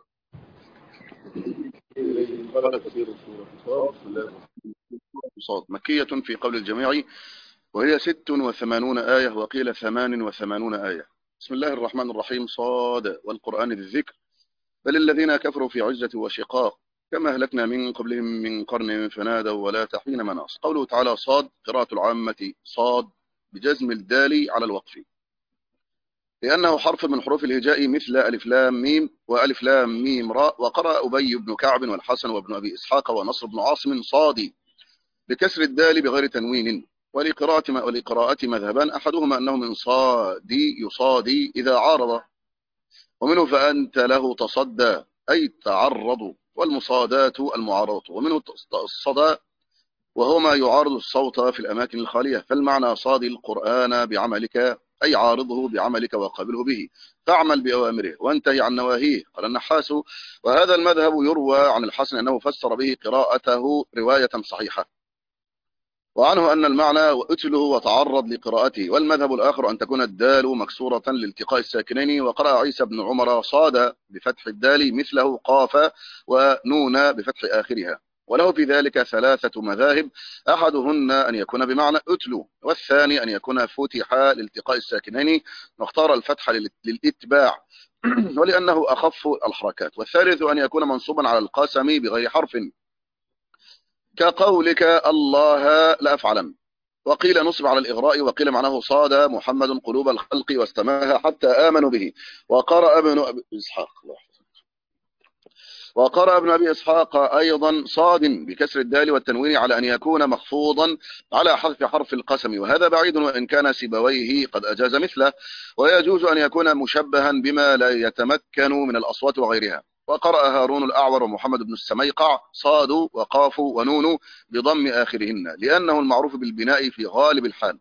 تفسير سورة صاد مكية في قول الجميع، وهي 86 آية، وقيل 88 آية. بسم الله الرحمن الرحيم. صاد والقرآن ذي الذكر، بل الذين كفروا في عزة وشقاق، كما أهلكنا من قبلهم من قرن فنادوا ولا تحين مناص. قوله تعالى صاد، قراءة العامة صاد بجزم الدال على الوقف، لأنه حرف من حروف الهجاء مثل ألف لام ميم وألف لام ميم راء. وقرأ أبي بن كعب والحسن وابن أبي إسحاق ونصر بن عاصم صادي بكسر الدال بغير تنوين. ولقراءة مذهبان، أحدهما أنه من صادي يصادي إذا عارض، ومنه فأنت له تصدى أي تعرض، والمصادات المعارضة، ومنه الصدى وهو ما يعارض الصوت في الأماكن الخالية. فالمعنى صادي القرآن بعملك، أي عارضه بعملك وقابله به، فاعمل بأوامره وانتهي عن نواهيه. قال النحاس: وهذا المذهب يروى عن الحسن أنه فسر به قراءته رواية صحيحة، وعنه أن المعنى وأتله وتعرض لقراءته. والمذهب الآخر أن تكون الدال مكسورة لالتقاء الساكنين. وقرأ عيسى بن عمر صاد بفتح الدال مثله قاف ونون بفتح آخرها، وله في ذلك 3 مذاهب، أحدهن أن يكون بمعنى أتلو، والثاني أن يكون فتح لالتقاء الساكنين، واختار الفتح للإتباع ولأنه أخف الحركات، والثالث أن يكون منصوبا على القسم بغير حرف، كقولك الله لا أفعلن. وقيل نصب على الإغراء، وقيل معناه صاد محمد قلوب الخلق واستماها حتى آمنوا به. وقرأ ابن أبي إسحاق أيضا صاد بكسر الدال والتنوين على أن يكون مخفوضا على حذف حرف القسم، وهذا بعيد وإن كان سيبويه قد أجاز مثله. ويجوز أن يكون مشبها بما لا يتمكن من الأصوات وغيرها. وقرأ هارون الأعور ومحمد بن السميقع صاد وقاف ونون بضم آخرهن، لأنه المعروف بالبناء في غالب الحال،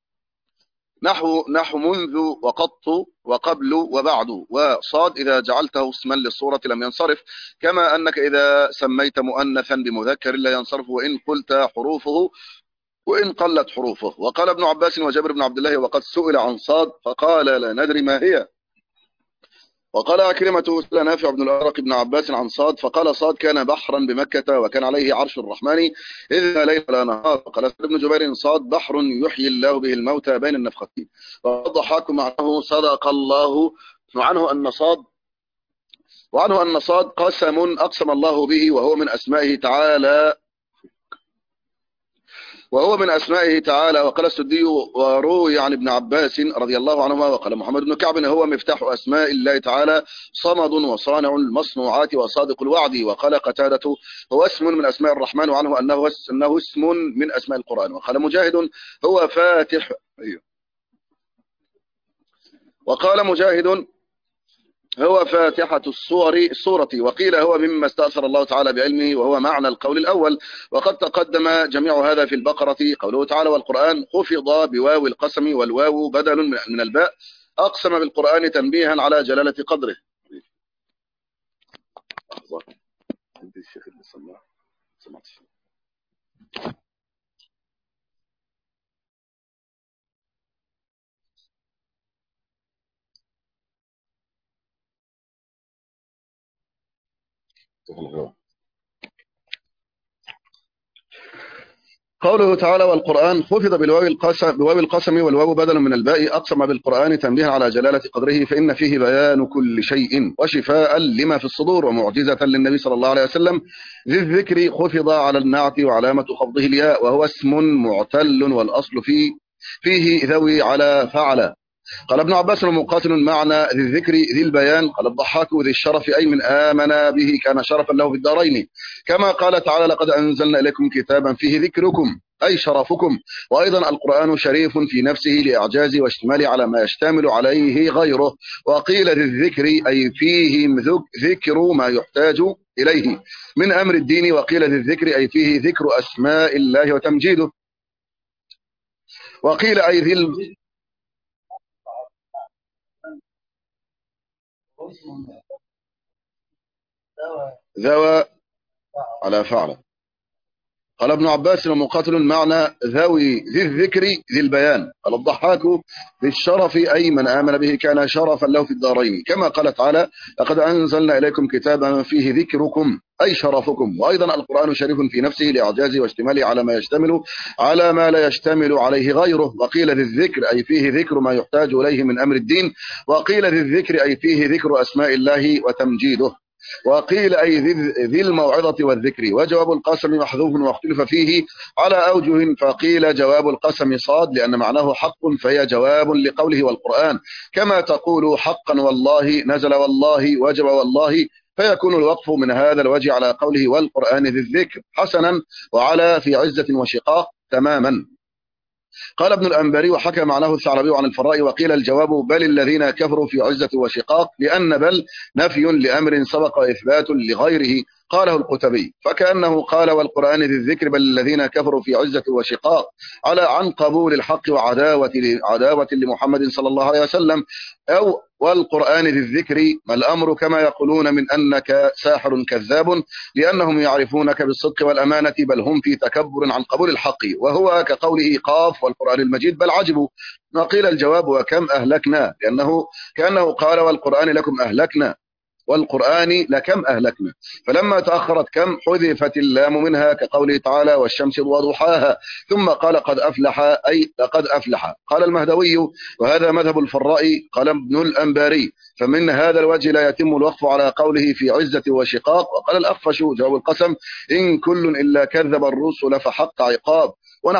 نحو منذ وقط وقبل وبعد. وصاد إذا جعلته اسما للصورة لم ينصرف، كما أنك إذا سميت مؤنثا بمذكر لا ينصرف وإن قلت حروفه وإن قلت حروفه. وقال ابن عباس وجابر بن عبد الله وقد سئل عن صاد فقال لا ندري ما هي. وقال عكرمة سئل نافع بن الأرق بن عباس عن صاد فقال صاد كان بحرا بمكة وكان عليه عرش الرحمن إذ لا ليل ولا نهار. وقال ابن جبير صاد بحر يحيي الله به الموتى بين النفختين. وضحاك معناه صدق الله، وعنه أن صاد قسم أقسم الله به، وهو من أسمائه تعالى. وقال السدي وروي عن ابن عباس رضي الله عنهما. وقال محمد بن كعب هو مفتاح أسماء الله تعالى، صمد وصانع المصنوعات وصادق الوعد. وقال قتادة هو اسم من أسماء الرحمن، وعنه أنه اسم من أسماء القرآن. وقال مجاهد هو فاتح. وقال مجاهد هو فاتحة السورة. وقيل هو مما استأثر الله تعالى بعلمه، وهو معنى القول الأول. وقد تقدم جميع هذا في البقرة. قوله تعالى والقرآن خفض بواو القسم، والواو بدل من الباء، أقسم بالقرآن تنبيها على جلالة قدره. قوله تعالى والقرآن خفض بواو القسم والواو بدل من الباء، أقسم بالقرآن تنبيها على جلالة قدره، فإن فيه بيان كل شيء وشفاء لما في الصدور ومعجزة للنبي صلى الله عليه وسلم. ذي الذكر خفض على النعت وعلامة خفضه الياء، وهو اسم معتل والأصل فيه ذوي على فعل. قال ابن عباس ومقاتل معنى ذي الذكر ذي البيان. قال الضحاك ذي الشرف أي من آمن به كان شرفا له في الدارين، كما قال تعالى لقد أنزلنا إليكم كتابا فيه ذكركم. أي شرفكم. وأيضا القرآن شريف في نفسه لإعجازه واشتماله على ما يشتمل عليه غيره. وقيل للذكر أي فيه ذكر ما يحتاج إليه من أمر الدين، وقيل للذكر أي فيه ذكر أسماء الله وتمجيده. وقيل أي ذوى على فعل. قال ابن عباس ومقاتل معنى ذوي ذي الذكر ذي البيان. قال الضحاك بالشرف أي من آمن به كان شرفا له في الدارين، كما قال تعالى لقد أنزلنا إليكم كتابا فيه ذكركم أي شرفكم. وأيضا القرآن شريف في نفسه لإعجازه واشتماله على ما يشتمل على ما لا يشتمل عليه غيره. وقيل ذي الذكر أي فيه ذكر ما يحتاج إليه من أمر الدين، وقيل ذي الذكر أي فيه ذكر أسماء الله وتمجيده. وقيل أي ذي الموعظة والذكر. وجواب القسم محذوف واختلف فيه على أوجه، فقيل جواب القسم صاد لأن معناه حق فهي جواب لقوله والقرآن، كما تقول حقا والله نزل والله وجب والله، فيكون الوقف من هذا الوجه على قوله والقرآن ذي الذكر حسنا، وعلى في عزة وشقاق تماما. قال ابن الأنباري وحكى معناه الثعلبي عن الفراء. وقيل الجواب بل الذين كفروا في عزة وشقاق، لأن بل نفي لأمر سبق وإثبات لغيره. قاله القتبي فكأنه قال والقرآن ذي الذكر بل الذين كفروا في عزة وشقاق على عن قبول الحق وعداوة لمحمد صلى الله عليه وسلم، أو والقرآن ذي الذكر ما الأمر كما يقولون من أنك ساحر كذاب، لأنهم يعرفونك بالصدق والأمانة بل هم في تكبر عن قبول الحق، وهو كقوله قاف والقرآن المجيد بل عجبوا. وقيل الجواب وكم أهلكنا، كأنه قال والقرآن لكم أهلكنا والقرآن لكم أهلكنا، فلما تأخرت كم حذفت اللام منها كقوله تعالى والشمس وضحاها، ثم قال قد أفلح أي لقد أفلح. قال المهدوي وهذا مذهب الفراء. قال ابن الأنباري فمن هذا الوجه لا يتم الوقف على قوله في عزة وشقاق. وقال الأخفش جواب القسم إن كل إلا كذب الرسل فحق عقاب.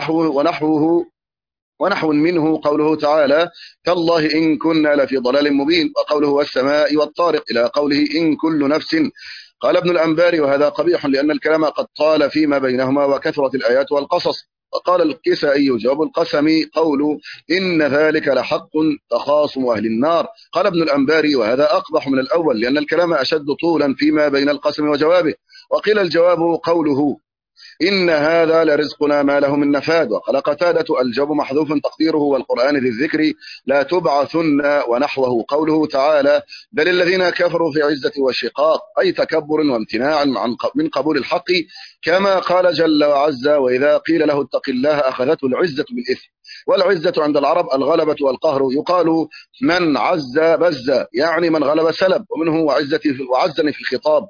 ونحو منه قوله تعالى تالله إن كنا لفي ضلال مبين، وقوله والسماء والطارق إلى قوله إن كل نفس. قال ابن الأنباري وهذا قبيح لأن الكلام قد طال فيما بينهما وكثرت الآيات والقصص. وقال الكسائي جواب القسم قول إن ذلك لحق تخاصم أهل النار. قال ابن الأنباري وهذا أقبح من الأول لأن الكلام أشد طولا فيما بين القسم وجوابه. وقيل الجواب قوله إن هذا لرزقنا ما له من نفاد. وقال قتادة الجواب محذوف تقديره والقرآن ذي الذكر لا تبعثن، ونحوه قوله تعالى بل الذين كفروا في عزة وشقاق أي تكبر وامتناع من قبول الحق، كما قال جل وعز وإذا قيل له اتق الله أخذته العزة بالإثم. والعزة عند العرب الغلبة والقهر، يقال من عز بز يعني من غلب سلب، ومنه وعزني في الخطاب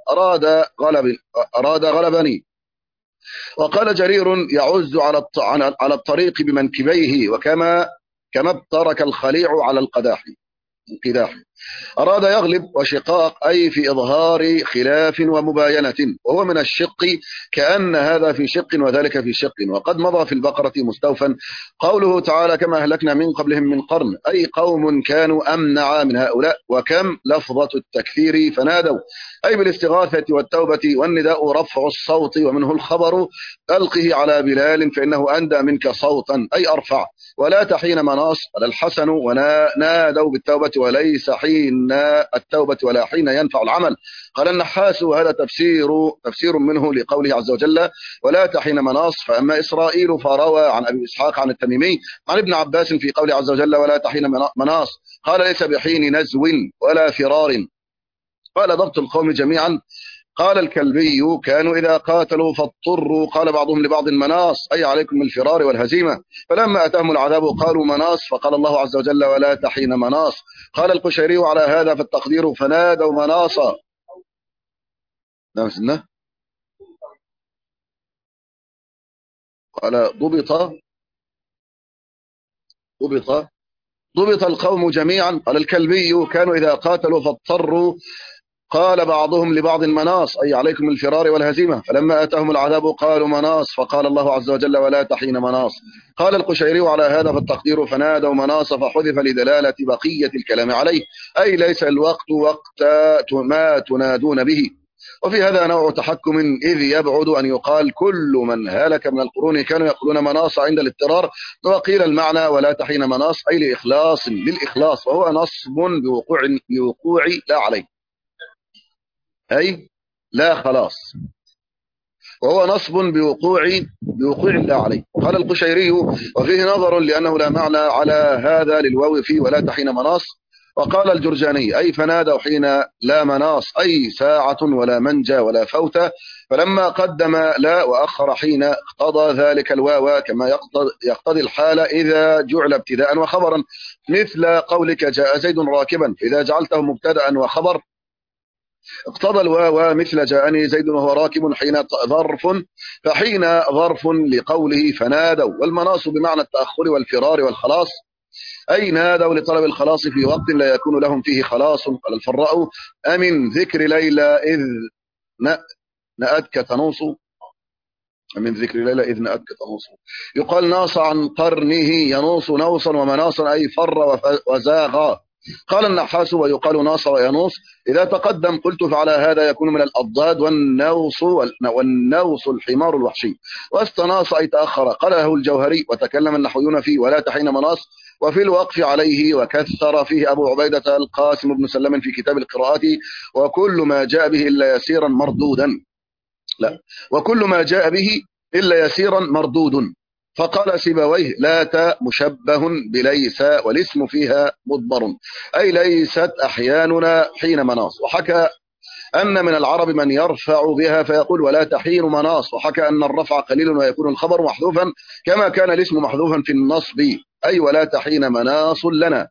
أراد غلبني. وقال جرير يعز على الطريق بمنكبيه، كما ابترك الخليع على القداح. أراد يغلب. وشقاق أي في إظهار خلاف ومباينة، وهو من الشق كأن هذا في شق وذلك في شق. وقد مضى في البقرة مستوفا قوله تعالى كما أهلكنا من قبلهم من قرن أي قوم كانوا أمنع من هؤلاء. وكم لفظة التكثير فنادوا أي بالاستغاثة والتوبة، والنداء رفع الصوت، ومنه الخبر ألقه على بلال فإنه أندى منك صوتا أي أرفع. ولا تحين مناص ولا الحسن ونادوا بالتوبة وليس حين التوبة ولا حين ينفع العمل. قال النحاس وهذا تفسير منه لقوله عز وجل ولا تحين مناص. فأما إسرائيل فروى عن أبي إسحاق عن التميمي عن ابن عباس في قوله عز وجل ولا تحين مناص قال ليس بحين نزو ولا فرار. قال ضبط القوم جميعا. قال الكلبي كانوا إذا قاتلوا فاضطروا قال بعضهم لبعض مناص أي عليكم الفرار والهزيمة، فلما أتاهم العذاب قالوا مناص فقال الله عز وجل ولا تحين مناص. قال القشيري على هذا فالتقدير فنادوا مناصا. قال ضبط القوم جميعا. قال الكلبي كانوا إذا قاتلوا فاضطروا قال بعضهم لبعض مناص أي عليكم الفرار والهزيمة، فلما أتاهم العذاب قالوا مناص فقال الله عز وجل ولا تحين مناص. قال القشيري على هذا فالتقدير فنادوا مناص فحذف لدلالة بقية الكلام عليه أي ليس الوقت وقت ما تنادون به. وفي هذا نوع تحكم، إذ يبعد أن يقال كل من هلك من القرون كانوا يقولون مناص عند الاضطرار، وقيل المعنى ولا تحين مناص أي للإخلاص، وهو نصب بوقوع لا عليه، أي لا خلاص، وهو نصب بوقوع لا عليه. قال القشيري وفيه نظر لأنه لا معنى على هذا للواو فيه ولا تحين مناص. وقال الجرجاني أي فنادوا حين لا مناص أي ساعة ولا منجى ولا فوت، فلما قدم لا وأخر حين اقتضى ذلك الواو كما يقتضي الحال إذا جعل ابتداء وخبرا، مثل قولك جاء زيد راكبا، إذا جعلته مبتدأ وخبر اقتضى الواو مثل جاءني زيد وهو راكب حين ظرف، فحين ظرف لقوله فنادوا، والمناص بمعنى التأخر والفرار والخلاص، أي نادوا لطلب الخلاص في وقت لا يكون لهم فيه خلاص. قال الفراء أمن ذكر ليلى إذ نأتك تنوص، من ذكر ليلى إذ نأتك تنوص، يقال ناص عن قرنه ينوص نوصا ومناصا أي فر وزاغ. قال النحاس ويقال ناص وينوص إذا تقدم، قلت فعلى هذا يكون من الأضداد، والنوص الحمار الوحشي، واستناص أي تأخر. قاله الجوهري وتكلم النحويون فيه ولا تحين مناص، وفي الوقف عليه وكثر فيه أبو عبيدة القاسم بن سلم في كتاب القراءات وكل ما جاء به إلا يسيرا مردودا، لا وكل ما جاء به إلا يسيرا مردود. فقال سيبويه لا مشبه بليس والاسم فيها مضمر أي ليست أحياننا حين مناص. وحكى أن من العرب من يرفع بها فيقول ولا تحين مناص، وحكى أن الرفع قليل ويكون الخبر محذوفا كما كان الاسم محذوفا في النصب، أي ولا تحين مناص لنا،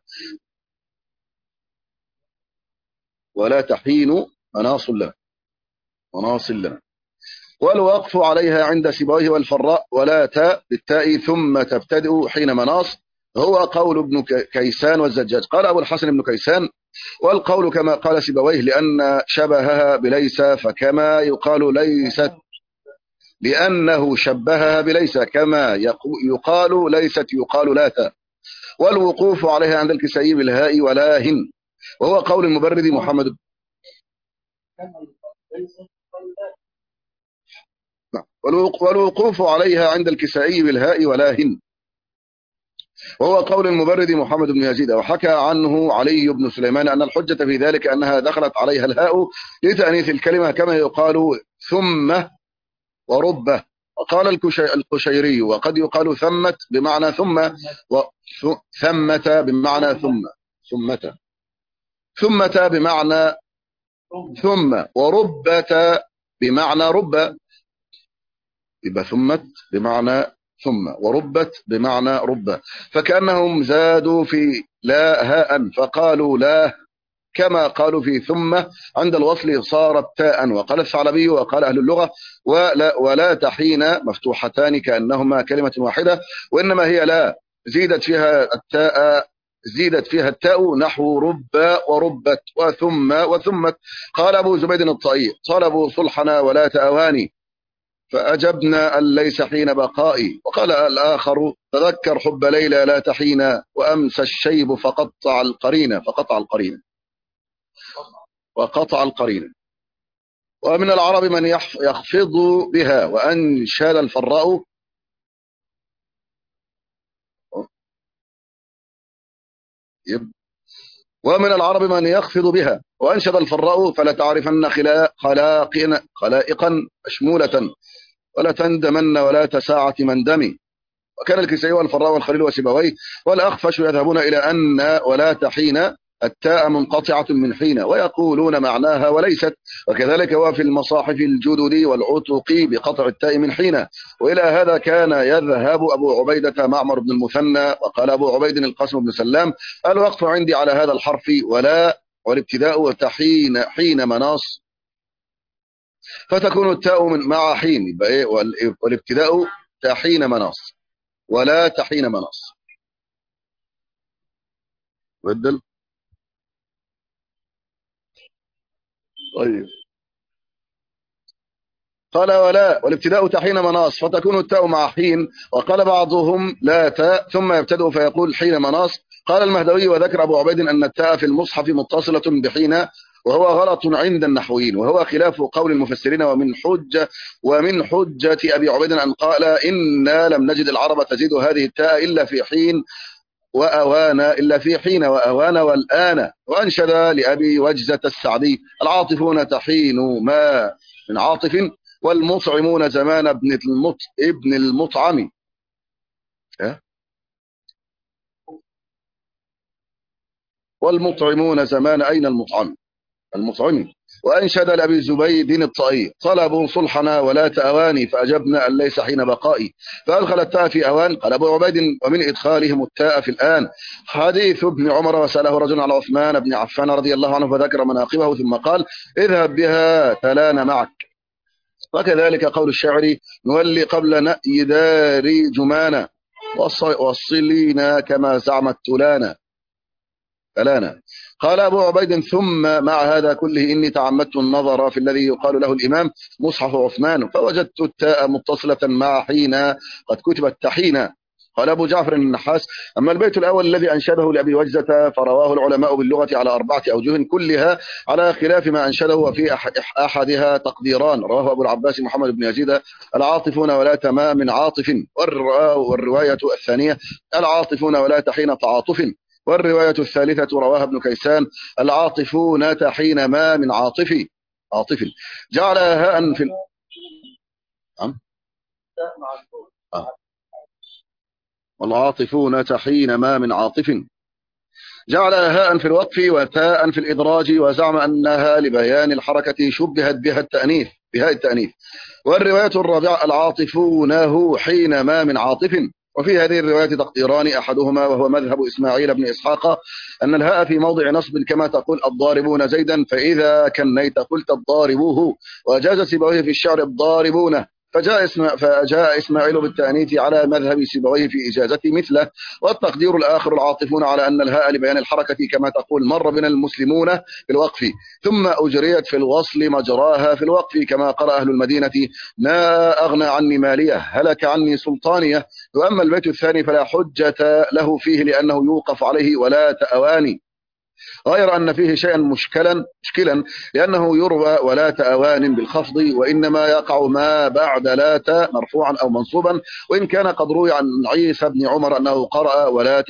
ولا تحين مناص لنا. والوقف عليها عند سيبويه والفراء ولا تاء بالتاء ثم تبتدئ حين مناص، هو قول ابن كيسان والزجاج. قال أبو الحسن بن كيسان والقول كما قال سيبويه لأن شبهها بليس، فكما يقال ليست لأنه شبهها بليس كما يقال ليست يقال لا تاء. والوقوف عليها عند الكسائي بالهاء ولاهن، وهو قول المبرد محمد والوقوف عليها عند الكسائي بالهاء ولاهن، وهو قول المبرد محمد بن يزيد. وحكى عنه علي بن سليمان أن الحجة في ذلك أنها دخلت عليها الهاء لتأنيث الكلمة كما يقال ثم وربه. وقال القشيري وقد يقال ثمت بمعنى ثم، ثمة بمعنى ثمة بمعنى ثم، وربة بمعنى ربة، يبقى ثمت بمعنى ثم وربت بمعنى ربة، فكأنهم زادوا في لا هاء فقالوا لا كما قالوا في ثم عند الوصل صارت تاء. وقال الثعلبي وقال أهل اللغة ولا تحين مفتوحتان كأنهما كلمة واحدة، وإنما هي لا زيدت فيها التاء نحو رب وربت وثمت. قال أبو زبيد الطائي طلبوا صلحنا ولا تأواني فأجبنا أن ليس حين بقائي. وقال الآخر تذكر حب ليلى لا تحين وأمسى الشيب فقطع القرين. ومن العرب من يخفض بها وأنشد الفراء فلا تعرفن خلائقا مشمولة ولا تندمن ولا تساعة مندمي. وكان الكسائي والفراء والخليل وسيبويه والأخفش يذهبون إلى أن ولا تحين التاء منقطعة من حين، ويقولون معناها وليست، وكذلك هو في المصاحف الجدد والعتق بقطع التاء من حين. وإلى هذا كان يذهب أبو عبيدة معمر بن المثنى. وقال أبو عبيد القاسم بن سلام الوقف عندي على هذا الحرف ولا، والابتداء حين مناص، فتكون التاء مع حين، يبقى ايه والابتداء تحين مناص ولا تحين مناص. بدل طيب. قال ولا والابتداء تحين مناص فتكون التاء مع حين. وقال بعضهم لا تاء ثم يبتدأ فيقول حين مناص. قال المهدوي وذكر أبو عبيد أن التاء في المصحف متصلة بحين، وهو غلط عند النحويين، وهو خلاف قول المفسرين. ومن حجة أبي عبيد أن قال إنا لم نجد العرب تزيد هذه التاء إلا في حين وأوان والآن. وأنشد لأبي وجزة السعدي العاطفون تحين ما من عاطف والمطعمون زمان ابن المطعم. والمطعمون زمان أين المطعم. وأنشد لأبي زبيد الطائي طلبوا صلحنا ولا تأواني فأجبنا أن ليس حين بقائي. فأدخل التاء في أوان. قال أبو عبيد ومن إدخالهم التاء في الآن حديث ابن عمر وسأله رجل عن عثمان بن عفان رضي الله عنه فذكر مناقبه ثم قال اذهب بها تلان معك. وكذلك قول الشاعر نولي قبل نأي دار جمانا وصلينا كما زعمت تلانا. قال أبو عبيد ثم مع هذا كله إني تعمدت النظر في الذي يقال له الإمام مصحف عثمان فوجدت التاء متصلة مع حين قد كتبت تحين. قال أبو جعفر النحاس أما البيت الأول الذي أنشده لأبي وجزة فرواه العلماء باللغة على 4 أوجه كلها على خلاف ما أنشده، وفي أحدها تقديران. رواه أبو العباس محمد بن يزيد العاطفون ولا تما من عاطف، والرواية الثانية العاطفون ولا تحين تعاطف، والرواية الثالثة رواها ابن كيسان العاطفون تحين ما من عاطف. جعل هاء في والعاطفون تحين ما من عاطف. جعل هاء في الوقف وتاء في الإدراج وزعم أنها لبيان الحركة شبهت بها التأنيث. والرواية الرابعة العاطفونه حين ما من عاطف. وفي هذه الرواية تقديران أحدهما وهو مذهب إسماعيل بن إسحاق أن الهاء في موضع نصب كما تقول الضاربون زيدا فإذا كنيت قلت الضاربوه. وجاز سيبويه في الشعر الضاربون. فجاء إسماعيل بالتأنيث على مذهب سيبويه في إجازته مثله. والتقدير الآخر العاطفون على أن الهاء لبيان الحركة كما تقول مر بنا المسلمون في الوقف ثم أجريت في الوصل مجراها في الوقف كما قرأ أهل المدينة ما أغنى عني مالية هلك عني سلطانية. وأما البيت الثاني فلا حجة له فيه لأنه يوقف عليه ولا تأواني، غير أن فيه شيئا مشكلا لأنه يروى ولا تأوان بالخفض وإنما يقع ما بعد لا مرفوعا أو منصوبا. وإن كان قد روي عن عيسى بن عمر أنه قرأ ولا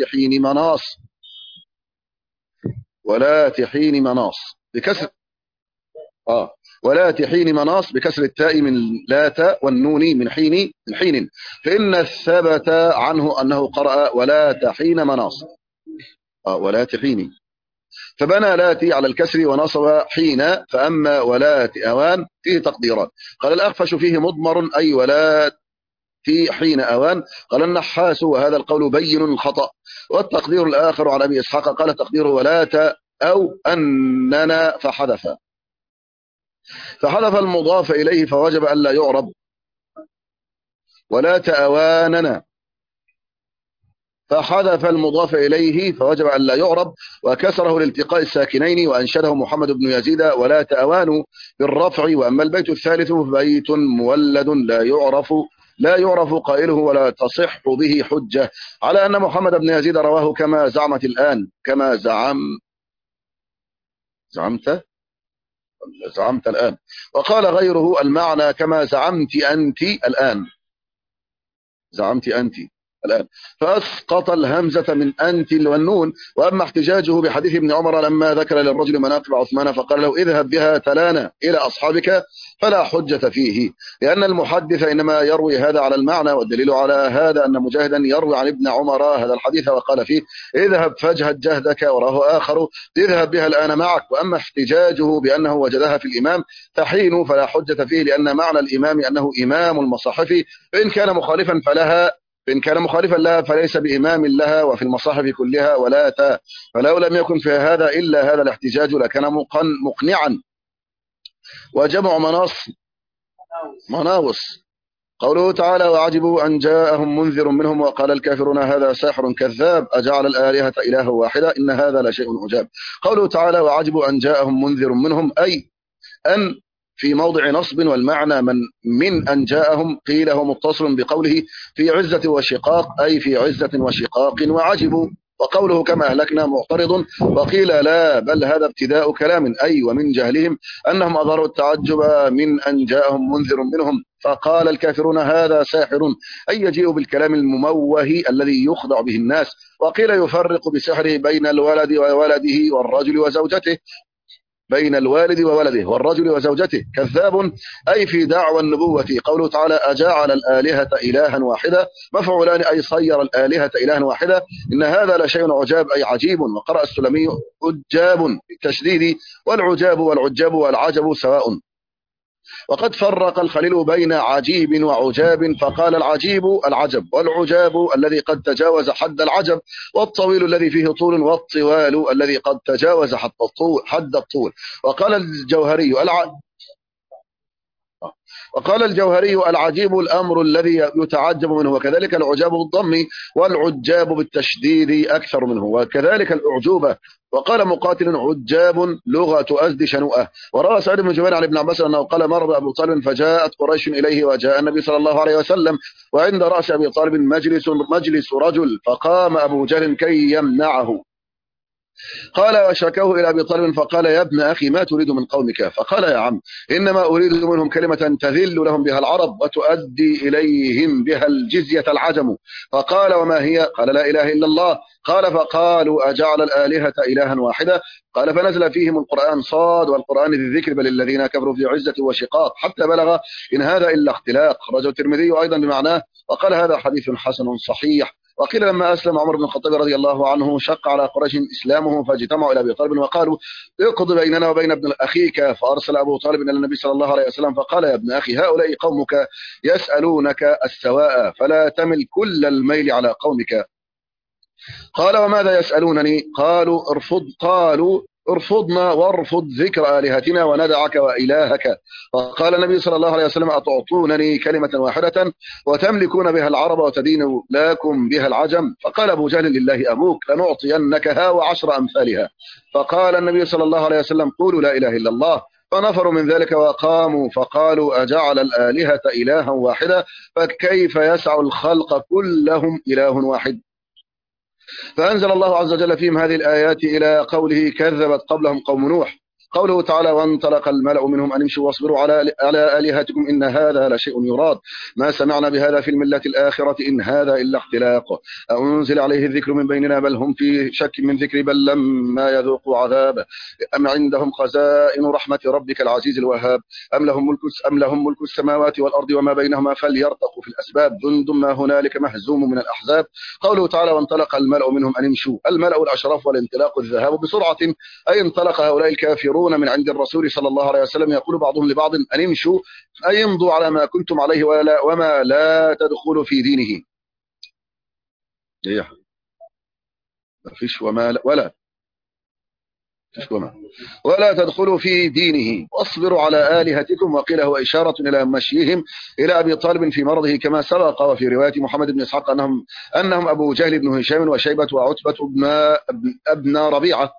تحين مناص بكسر ولا تحين مناص بكسر التاء من لات والنون من حين فإن الثبت عنه أنه قرأ ولا تحين مناص ولا تحين فبنى لاتي على الكسر ونصب حين. فأما ولا أوان فيه تقديران. قال الأخفش فيه مضمر أي ولا في حين أوان. قال النحاس وهذا القول بين الخطأ. والتقدير الآخر عن أبي إسحاق قال تقديره ولا أو أننا فحذف المضاف إليه فوجب ألا يعرب ولا تأواننا فحذف المضاف إليه فوجب أن لا يعرب وكسره لالتقاء الساكنين. وأنشده محمد بن يزيد ولا تأوان بالرفع. وأما البيت الثالث بيت مولد لا يعرف قائله ولا تصح به حجة على أن محمد بن يزيد رواه كما زعمت الآن زعمت الآن. وقال غيره المعنى كما زعمت أنت الآن فأسقط الهمزة من أنت والنون. وأما احتجاجه بحديث ابن عمر لما ذكر للرجل مناقب عثمان فقال له اذهب بها تلانا إلى أصحابك فلا حجة فيه لأن المحدث إنما يروي هذا على المعنى. والدليل على هذا أن مجاهدا يروي عن ابن عمر هذا الحديث وقال فيه اذهب فاجهد جهدك وراه آخر اذهب بها الآن معك. وأما احتجاجه بأنه وجدها في الإمام تحين فلا حجة فيه لأن معنى الإمام أنه إمام المصاحف فإن كان مخالفا لها فليس بإمام لها وفي المصاحف كلها ولا تاء. فلو لم يكن في هذا إلا هذا الاحتجاج لكان مقنعا. وجمع مناوس قوله تعالى وعجبوا أن جاءهم منذر منهم وقال الكافرون هذا ساحر كذاب أجعل الآلهة إله واحدة إن هذا لشيء عجاب. قوله تعالى وعجبوا أن جاءهم منذر منهم أي أن في موضع نصب والمعنى من أن جاءهم قيل هو متصل بقوله في عزة وشقاق أي في عزة وشقاق. وعجبوا وقوله كما أهلكنا معترض. وقيل لا، بل هذا ابتداء كلام، أي ومن جهلهم أنهم أظهروا التعجب من أن جاءهم منذر منهم، فقال الكافرون هذا ساحر، أي يجيء بالكلام المموه الذي يخدع به الناس. وقيل يفرق بسحره بين الولد وولده والرجل وزوجته، بين الوالد وولده والرجل وزوجته، كذاب أي في دعوى النبوة. قوله تعالى أجعل الآلهة إلها واحدة، مفعولان أي صير الآلهة إلها واحدة، إن هذا لشيء عجاب أي عجيب. وقرأ السلمي عجاب بالتشديد، والعجاب والعجاب والعجب سواء. وقد فرق الخليل بين عجيب وعجاب، فقال العجيب العجب، والعجاب الذي قد تجاوز حد العجب، والطويل الذي فيه طول، والطوال الذي قد تجاوز حد الطول. وقال الجوهري العجيب الأمر الذي يتعجب منه، وكذلك العجاب بالضم، والعجاب بالتشديد أكثر منه، وكذلك الأعجوبة. وقال مقاتل عجاب لغة أزد شنوءة. وروى سعيد بن جبير عن ابن عباس أنه قال مر أبو طالب فجاءت قريش إليه، وجاء النبي صلى الله عليه وسلم، وعند رأس أبي طالب مجلس رجل، فقام أبو جهل كي يمنعه. قال وشكوه إلى أبي طالب فقال يا ابن أخي ما تريد من قومك؟ فقال يا عم إنما أريد منهم كلمة تذل لهم بها العرب وتؤدي إليهم بها الجزية العجم. فقال وما هي؟ قال لا إله إلا الله. قال فقالوا أجعل الآلهة إلها واحدة؟ قال فنزل فيهم القرآن صاد والقرآن ذي الذكر بل الذين كفروا في عزة وشقاق، حتى بلغ إن هذا إلا اختلاق. خرجه الترمذي أيضا بمعناه، وقال هذا حديث حسن صحيح. وقيل لما أسلم عمر بن الخطاب رضي الله عنه شق على قريش إسلامه، فاجتمعوا إلى أبي طالب وقالوا اقض بيننا وبين ابن أخيك. فأرسل أبو طالب إلى النبي صلى الله عليه وسلم فقال يا ابن أخي هؤلاء قومك يسألونك السواء، فلا تمل كل الميل على قومك. قال وماذا يسألونني؟ قالوا ارفضنا وارفض ذكر آلهتنا وندعك وإلهك. فقال النبي صلى الله عليه وسلم أتعطونني كلمة واحدة وتملكون بها العرب وتدين لكم بها العجم؟ فقال أبو جهل لله أبوك لنعطينكها وعشر أمثالها. فقال النبي صلى الله عليه وسلم قولوا لا إله إلا الله. فنفروا من ذلك وقاموا فقالوا أجعل الآلهة إلها واحدة فكيف يسع الخلق كلهم إله واحد؟ فأنزل الله عز وجل فيهم هذه الآيات إلى قوله كذبت قبلهم قوم نوح. قوله تعالى وانطلق الملأ منهم أن امشوا واصبروا على آلهتكم إن هذا لشيء يراد ما سمعنا بهذا في الملة الآخرة إن هذا إلا اختلاق أنزل عليه الذكر من بيننا بل هم في شك من ذكر بل لما يذوقوا عذاب أم عندهم خزائن رحمة ربك العزيز الوهاب أم لهم ملك السماوات والأرض وما بينهما فليرتقوا في الأسباب جند ما هنالك مهزوم من الأحزاب. قوله تعالى وانطلق الملأ منهم أن امشوا، الملأ الأشراف والانطلاق الذهاب بسرعة، أي انطلق هؤلاء الكافرون من عند الرسول صلى الله عليه وسلم يقول بعضهم لبعض أن امشوا أي امضوا على ما كنتم عليه وما لا تدخلوا في دينه. ولا تدخلوا في دينه واصبروا على آلهتكم. وقيل هو إشارة إلى مشيهم إلى أبي طالب في مرضه كما سبق. وفي رواية محمد بن إسحاق أنهم أبو جهل بن هشام وشيبة وعتبة ابن ربيعة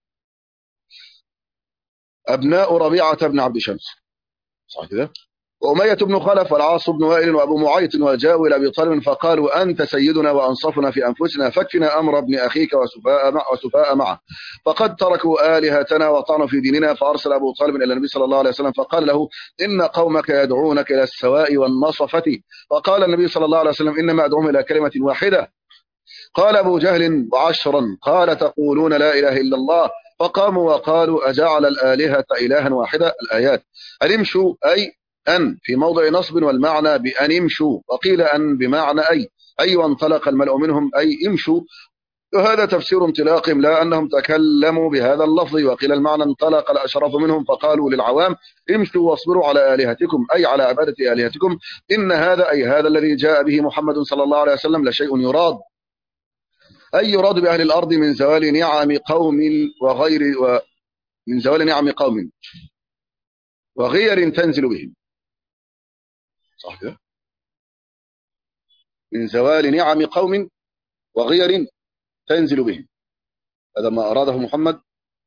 أبناء ربيعة بن عبد شمس، صح كده؟ وأمية بن خلف والعاص بن وائل وأبو معيط، وجاءوا إلى أبي طالب فقالوا أنت سيدنا وأنصفنا في أنفسنا فاكفنا أمر ابن أخيك وسفاء معه، فقد تركوا آلهتنا وطعنوا في ديننا. فأرسل أبو طالب إلى النبي صلى الله عليه وسلم فقال له إن قومك يدعونك إلى السواء والنصفة. فقال النبي صلى الله عليه وسلم إنما أدعوهم إلى كلمة واحدة. قال أبو جهل وعشرا قال تقولون لا إله إلا الله. فقاموا وقالوا أجعل الآلهة إلها واحدة. الآيات أن امشوا أي أن في موضع نصب والمعنى بأن امشوا، وقيل أن بمعنى أي وانطلق الملأ منهم أي امشوا، وهذا تفسير انطلاقهم لا أنهم تكلموا بهذا اللفظ. وقيل المعنى انطلق الأشراف منهم فقالوا للعوام امشوا واصبروا على آلهتكم أي على عبادة آلهتكم إن هذا أي هذا الذي جاء به محمد صلى الله عليه وسلم لشيء يراد، أي يراد بأهل الأرض من زوال نعم قوم من زوال نعم قوم وغير تنزل بهم، صح كده؟ من زوال نعم قوم وغير تنزل بهم، هذا ما أراده محمد،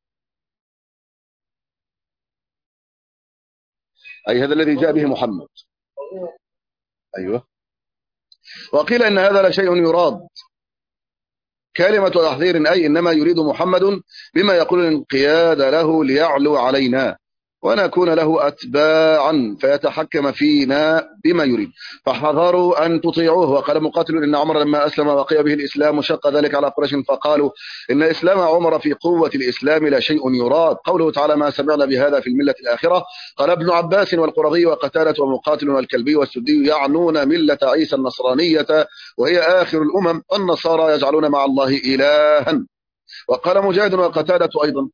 أي هذا الذي جاء به محمد. أيوة. وقيل إن هذا لشيء يراد كلمة تحذير أي إنما يريد محمد بما يقول الانقياد له ليعلو علينا ونكون له أتباعا فيتحكم فينا بما يريد، فحذروا أن تطيعوه. وقال مقاتل إن عمر لما أسلم وقي به الإسلام شق ذلك على قريش فقالوا إن إسلام عمر في قوة الإسلام لا شيء يراد. قوله تعالى ما سمعنا بهذا في الملة الآخرة. قال ابن عباس والقرظي وقتادة ومقاتل والكلبي والسدي يعنون ملة عيسى النصرانية وهي آخر الأمم، والنصارى يجعلون مع الله إلها. وقال مجاهد وقتادة أيضا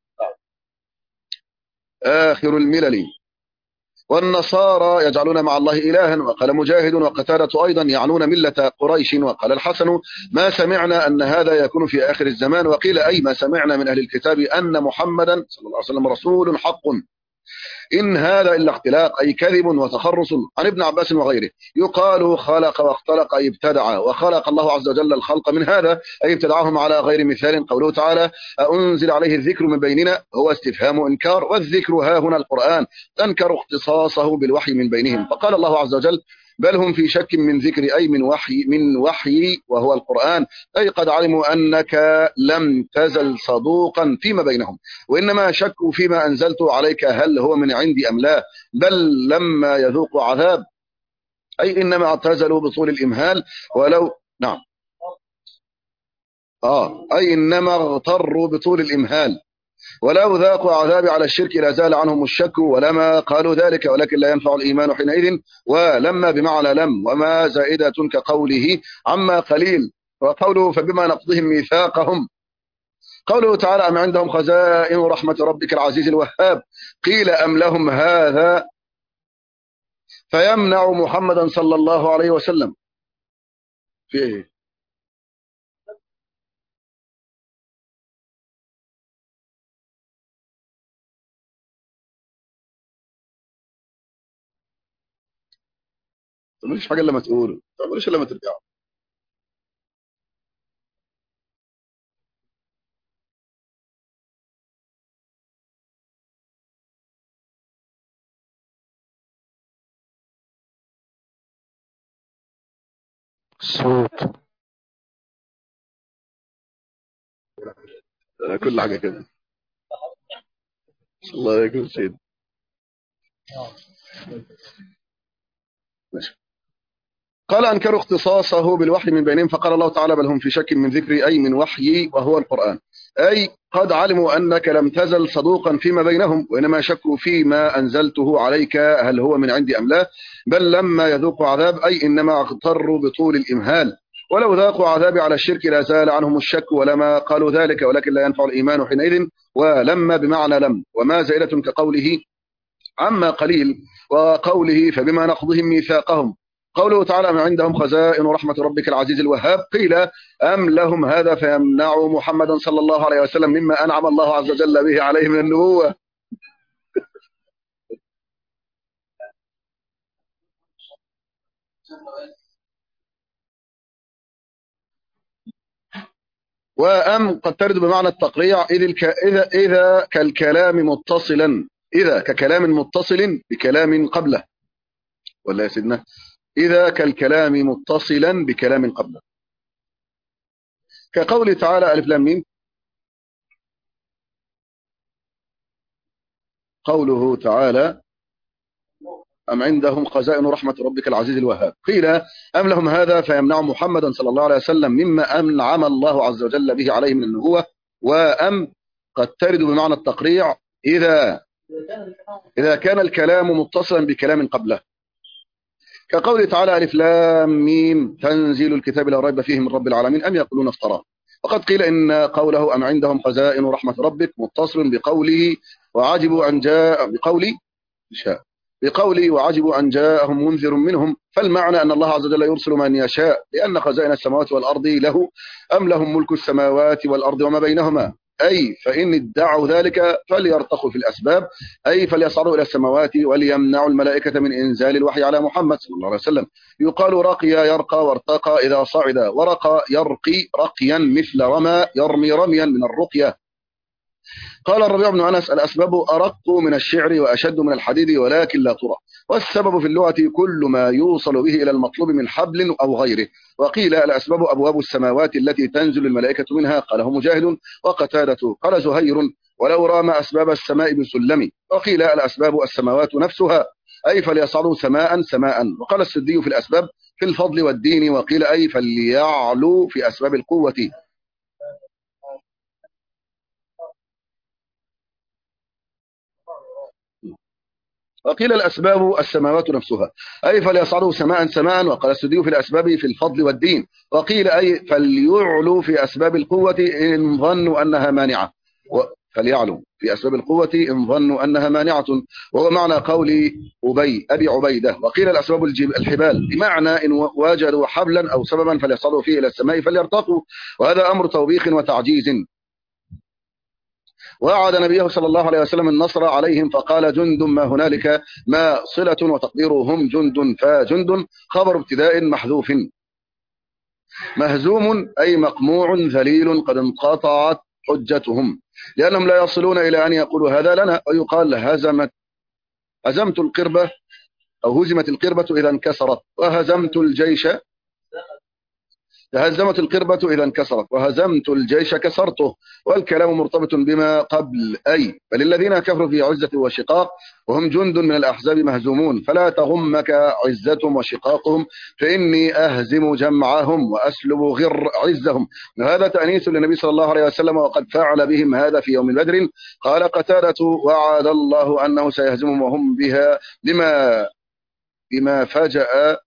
آخر الملل، والنصارى يجعلون مع الله إلها. وقال مجاهد وقتادة أيضا يعنون ملة قريش. وقال الحسن ما سمعنا أن هذا يكون في آخر الزمان. وقيل أي ما سمعنا من أهل الكتاب أن محمدا صلى الله عليه وسلم رسول حق إن هذا إلا اختلاق أي كذب وتخرص. عن ابن عباس وغيره يقال خلق واختلق أي ابتدع، وخلق الله عز وجل الخلق من هذا أي ابتدعهم على غير مثال. قوله تعالى أنزل عليه الذكر من بيننا هو استفهام إنكار، والذكر ها هنا القرآن تنكر اختصاصه بالوحي من بينهم. فقال الله عز وجل بل هم في شك من ذكر أي من وحي وهو القرآن، أي قد علموا أنك لم تزل صدوقا فيما بينهم، وإنما شكوا فيما أنزلت عليك هل هو من عندي أم لا، بل لما يذوقوا عذاب أي إنما اعتزلوا بطول الإمهال ولو نعم أي إنما اغتروا بطول الإمهال ولو ذاقوا عذابي على الشرك لازال عنهم الشك ولما قالوا ذلك، ولكن لا ينفع الإيمان حينئذ. ولما بمعنى لم وما زائدة كقوله عما قليل. وقوله فبما نقضهم ميثاقهم. قوله تعالى أم عندهم خزائن رحمة ربك العزيز الوهاب. قيل أم لهم هذا فيمنع محمدا صلى الله عليه وسلم في إيه؟ مفيش حاجة إلا ما تقولوا، مفيش إلا ما ترجعوا. صوت كل حاجة كده. الله يكون سيد. ماشي. قال أنكروا اختصاصه بالوحي من بينهم. فقال الله تعالى بل هم في شك من ذكري أي من وحيي وهو القرآن، أي قد علموا أنك لم تزل صدوقا فيما بينهم، وإنما شكوا فيما أنزلته عليك هل هو من عندي أم لا، بل لما يذوقوا عذاب أي إنما اغتروا بطول الإمهال ولو ذاقوا عذابي على الشرك لا زال عنهم الشك ولما قالوا ذلك، ولكن لا ينفع الإيمان حينئذ. ولما بمعنى لم وما زائدة كقوله عما قليل، وقوله فبما نقضهم ميثاقهم. قوله تعالى ما عندهم خزائن رحمة ربك العزيز الوهاب. قيل أم لهم هذا فيمنعوا محمدا صلى الله عليه وسلم مما أنعم الله عز وجل به عليه من النبوة. وأم قد ترد بمعنى التقريع إذا كالكلام متصلا، إذا ككلام متصل بكلام قبله، ولا يا سيدنا إذا كالكلام متصلا بكلام قبله، كقوله تعالى ألف لام ميم. قوله تعالى أم عندهم خزائن رحمة ربك العزيز الوهاب. قيل أم لهم هذا فيمنع محمدا صلى الله عليه وسلم مما أنعم الله عز وجل به عليه من النبوة. وأم قد ترد بمعنى التقريع إذا كان الكلام متصلا بكلام قبله، كقوله تعالى ألف لام ميم تنزيل الكتاب لا ريب فيه من رب العالمين أم يقولون افتراه. وقد قيل إن قوله أم عندهم خزائن رحمة ربك متصل بقوله وعجبوا أن جاء بقوله وعجبوا أن جاءهم منذر منهم، فالمعنى أن الله عز وجل يرسل من يشاء لأن خزائن السماوات والأرض له أم لهم ملك السماوات والأرض وما بينهما، أي فإن ادعوا ذلك فليرتقوا في الأسباب، أي فليصعدوا إلى السماوات وليمنعوا الملائكة من إنزال الوحي على محمد صلى الله عليه وسلم. يقال رقي يرقى وارتقى إذا صعد، ورقى يرقي رقيا مثل رمى يرمي رميا من الرقية. قال الربيع بن أنس: الأسباب أرق من الشعر وأشد من الحديد ولكن لا ترى، والسبب في اللغة كل ما يوصل به إلى المطلوب من حبل أو غيره. وقيل الأسباب أبواب السماوات التي تنزل الملائكة منها، قاله مجاهد وقتادة. قال زهير: ولو رام أسباب السماء بسلم. وقيل الأسباب السماوات نفسها، أي فليصعدوا سماء سماء. وقال السدي في الأسباب في الفضل والدين. وقيل أي فليعلوا في أسباب القوة. وقيل الأسباب السماوات نفسها، أي فليصعدوا سماء سماء. وقال السدي في الأسباب في الفضل والدين. وقيل أي فليعلوا في أسباب القوة إن ظنوا أنها مانعة. فليعلوا في أسباب القوة إن ظنوا أنها مانعة، وهو معنى قول أبي عبيدة. وقيل الأسباب الحبال، بمعنى إن وجدوا حبلا أو سببا فليصعدوا فيه إلى السماء فليرتقوا، وهذا أمر توبيخ وتعجيز. وعد نبيه صلى الله عليه وسلم النصر عليهم فقال: جند ما هنالك ما صلة، وتقديره هم جند فجند خبر ابتداء محذوف. مهزوم أي مقموع ذليل قد انقطعت حجتهم، لأنهم لا يصلون إلى أن يقولوا هذا لنا. ويقال هزمت القربة أو هزمت القربة إذا انكسرت، وهزمت الجيش تهزمت القربة إذا انكسرت، وهزمت الجيش كسرته. والكلام مرتبط بما قبل، أي بل الذين كفروا في عزة وشقاق وهم جند من الأحزاب مهزومون، فلا تغمك عزتهم وشقاقهم، فإني أهزم جمعهم وأسلب غر عزهم. وهذا تأنيس للنبي صلى الله عليه وسلم، وقد فعل بهم هذا في يوم بدر. قال قتادة: وعد الله أنه سيهزمهم وهم بها بما فجأ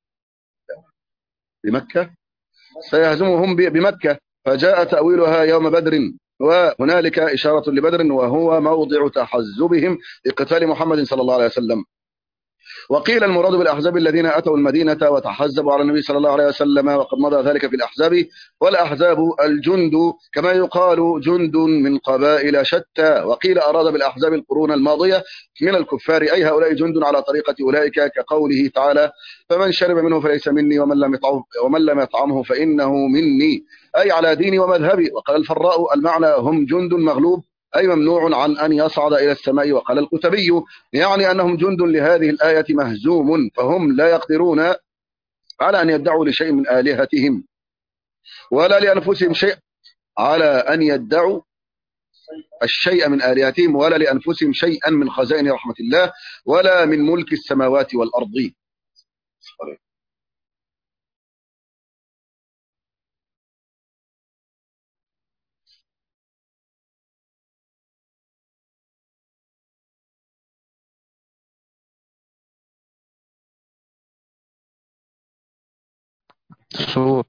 بمكة، سيهزمهم بمكة، فجاء تأويلها يوم بدر، وهنالك إشارة لبدر وهو موضع تحزبهم لقتال محمد صلى الله عليه وسلم. وقيل المراد بالأحزاب الذين أتوا المدينة وتحزبوا على النبي صلى الله عليه وسلم، وقد مضى ذلك في الأحزاب. والأحزاب الجند، كما يقال جند من قبائل شتى. وقيل أراد بالأحزاب القرون الماضية من الكفار، أي هؤلاء جند على طريقة أولئك، كقوله تعالى: فمن شرب منه فليس مني ومن لم يطعمه فإنه مني، أي على ديني ومذهبي. وقال الفراء: المعنى هم جند مغلوب، أي ممنوع عن أن يصعد إلى السماء. وقال القتبي: يعني أنهم جند لهذه الآية مهزوم، فهم لا يقدرون على أن يدعوا لشيء من آلهتهم ولا لأنفسهم شيء، على أن يدعوا الشيء من آلهتهم ولا لأنفسهم شيئا من خزائن رحمة الله ولا من ملك السماوات والأرض. صوت.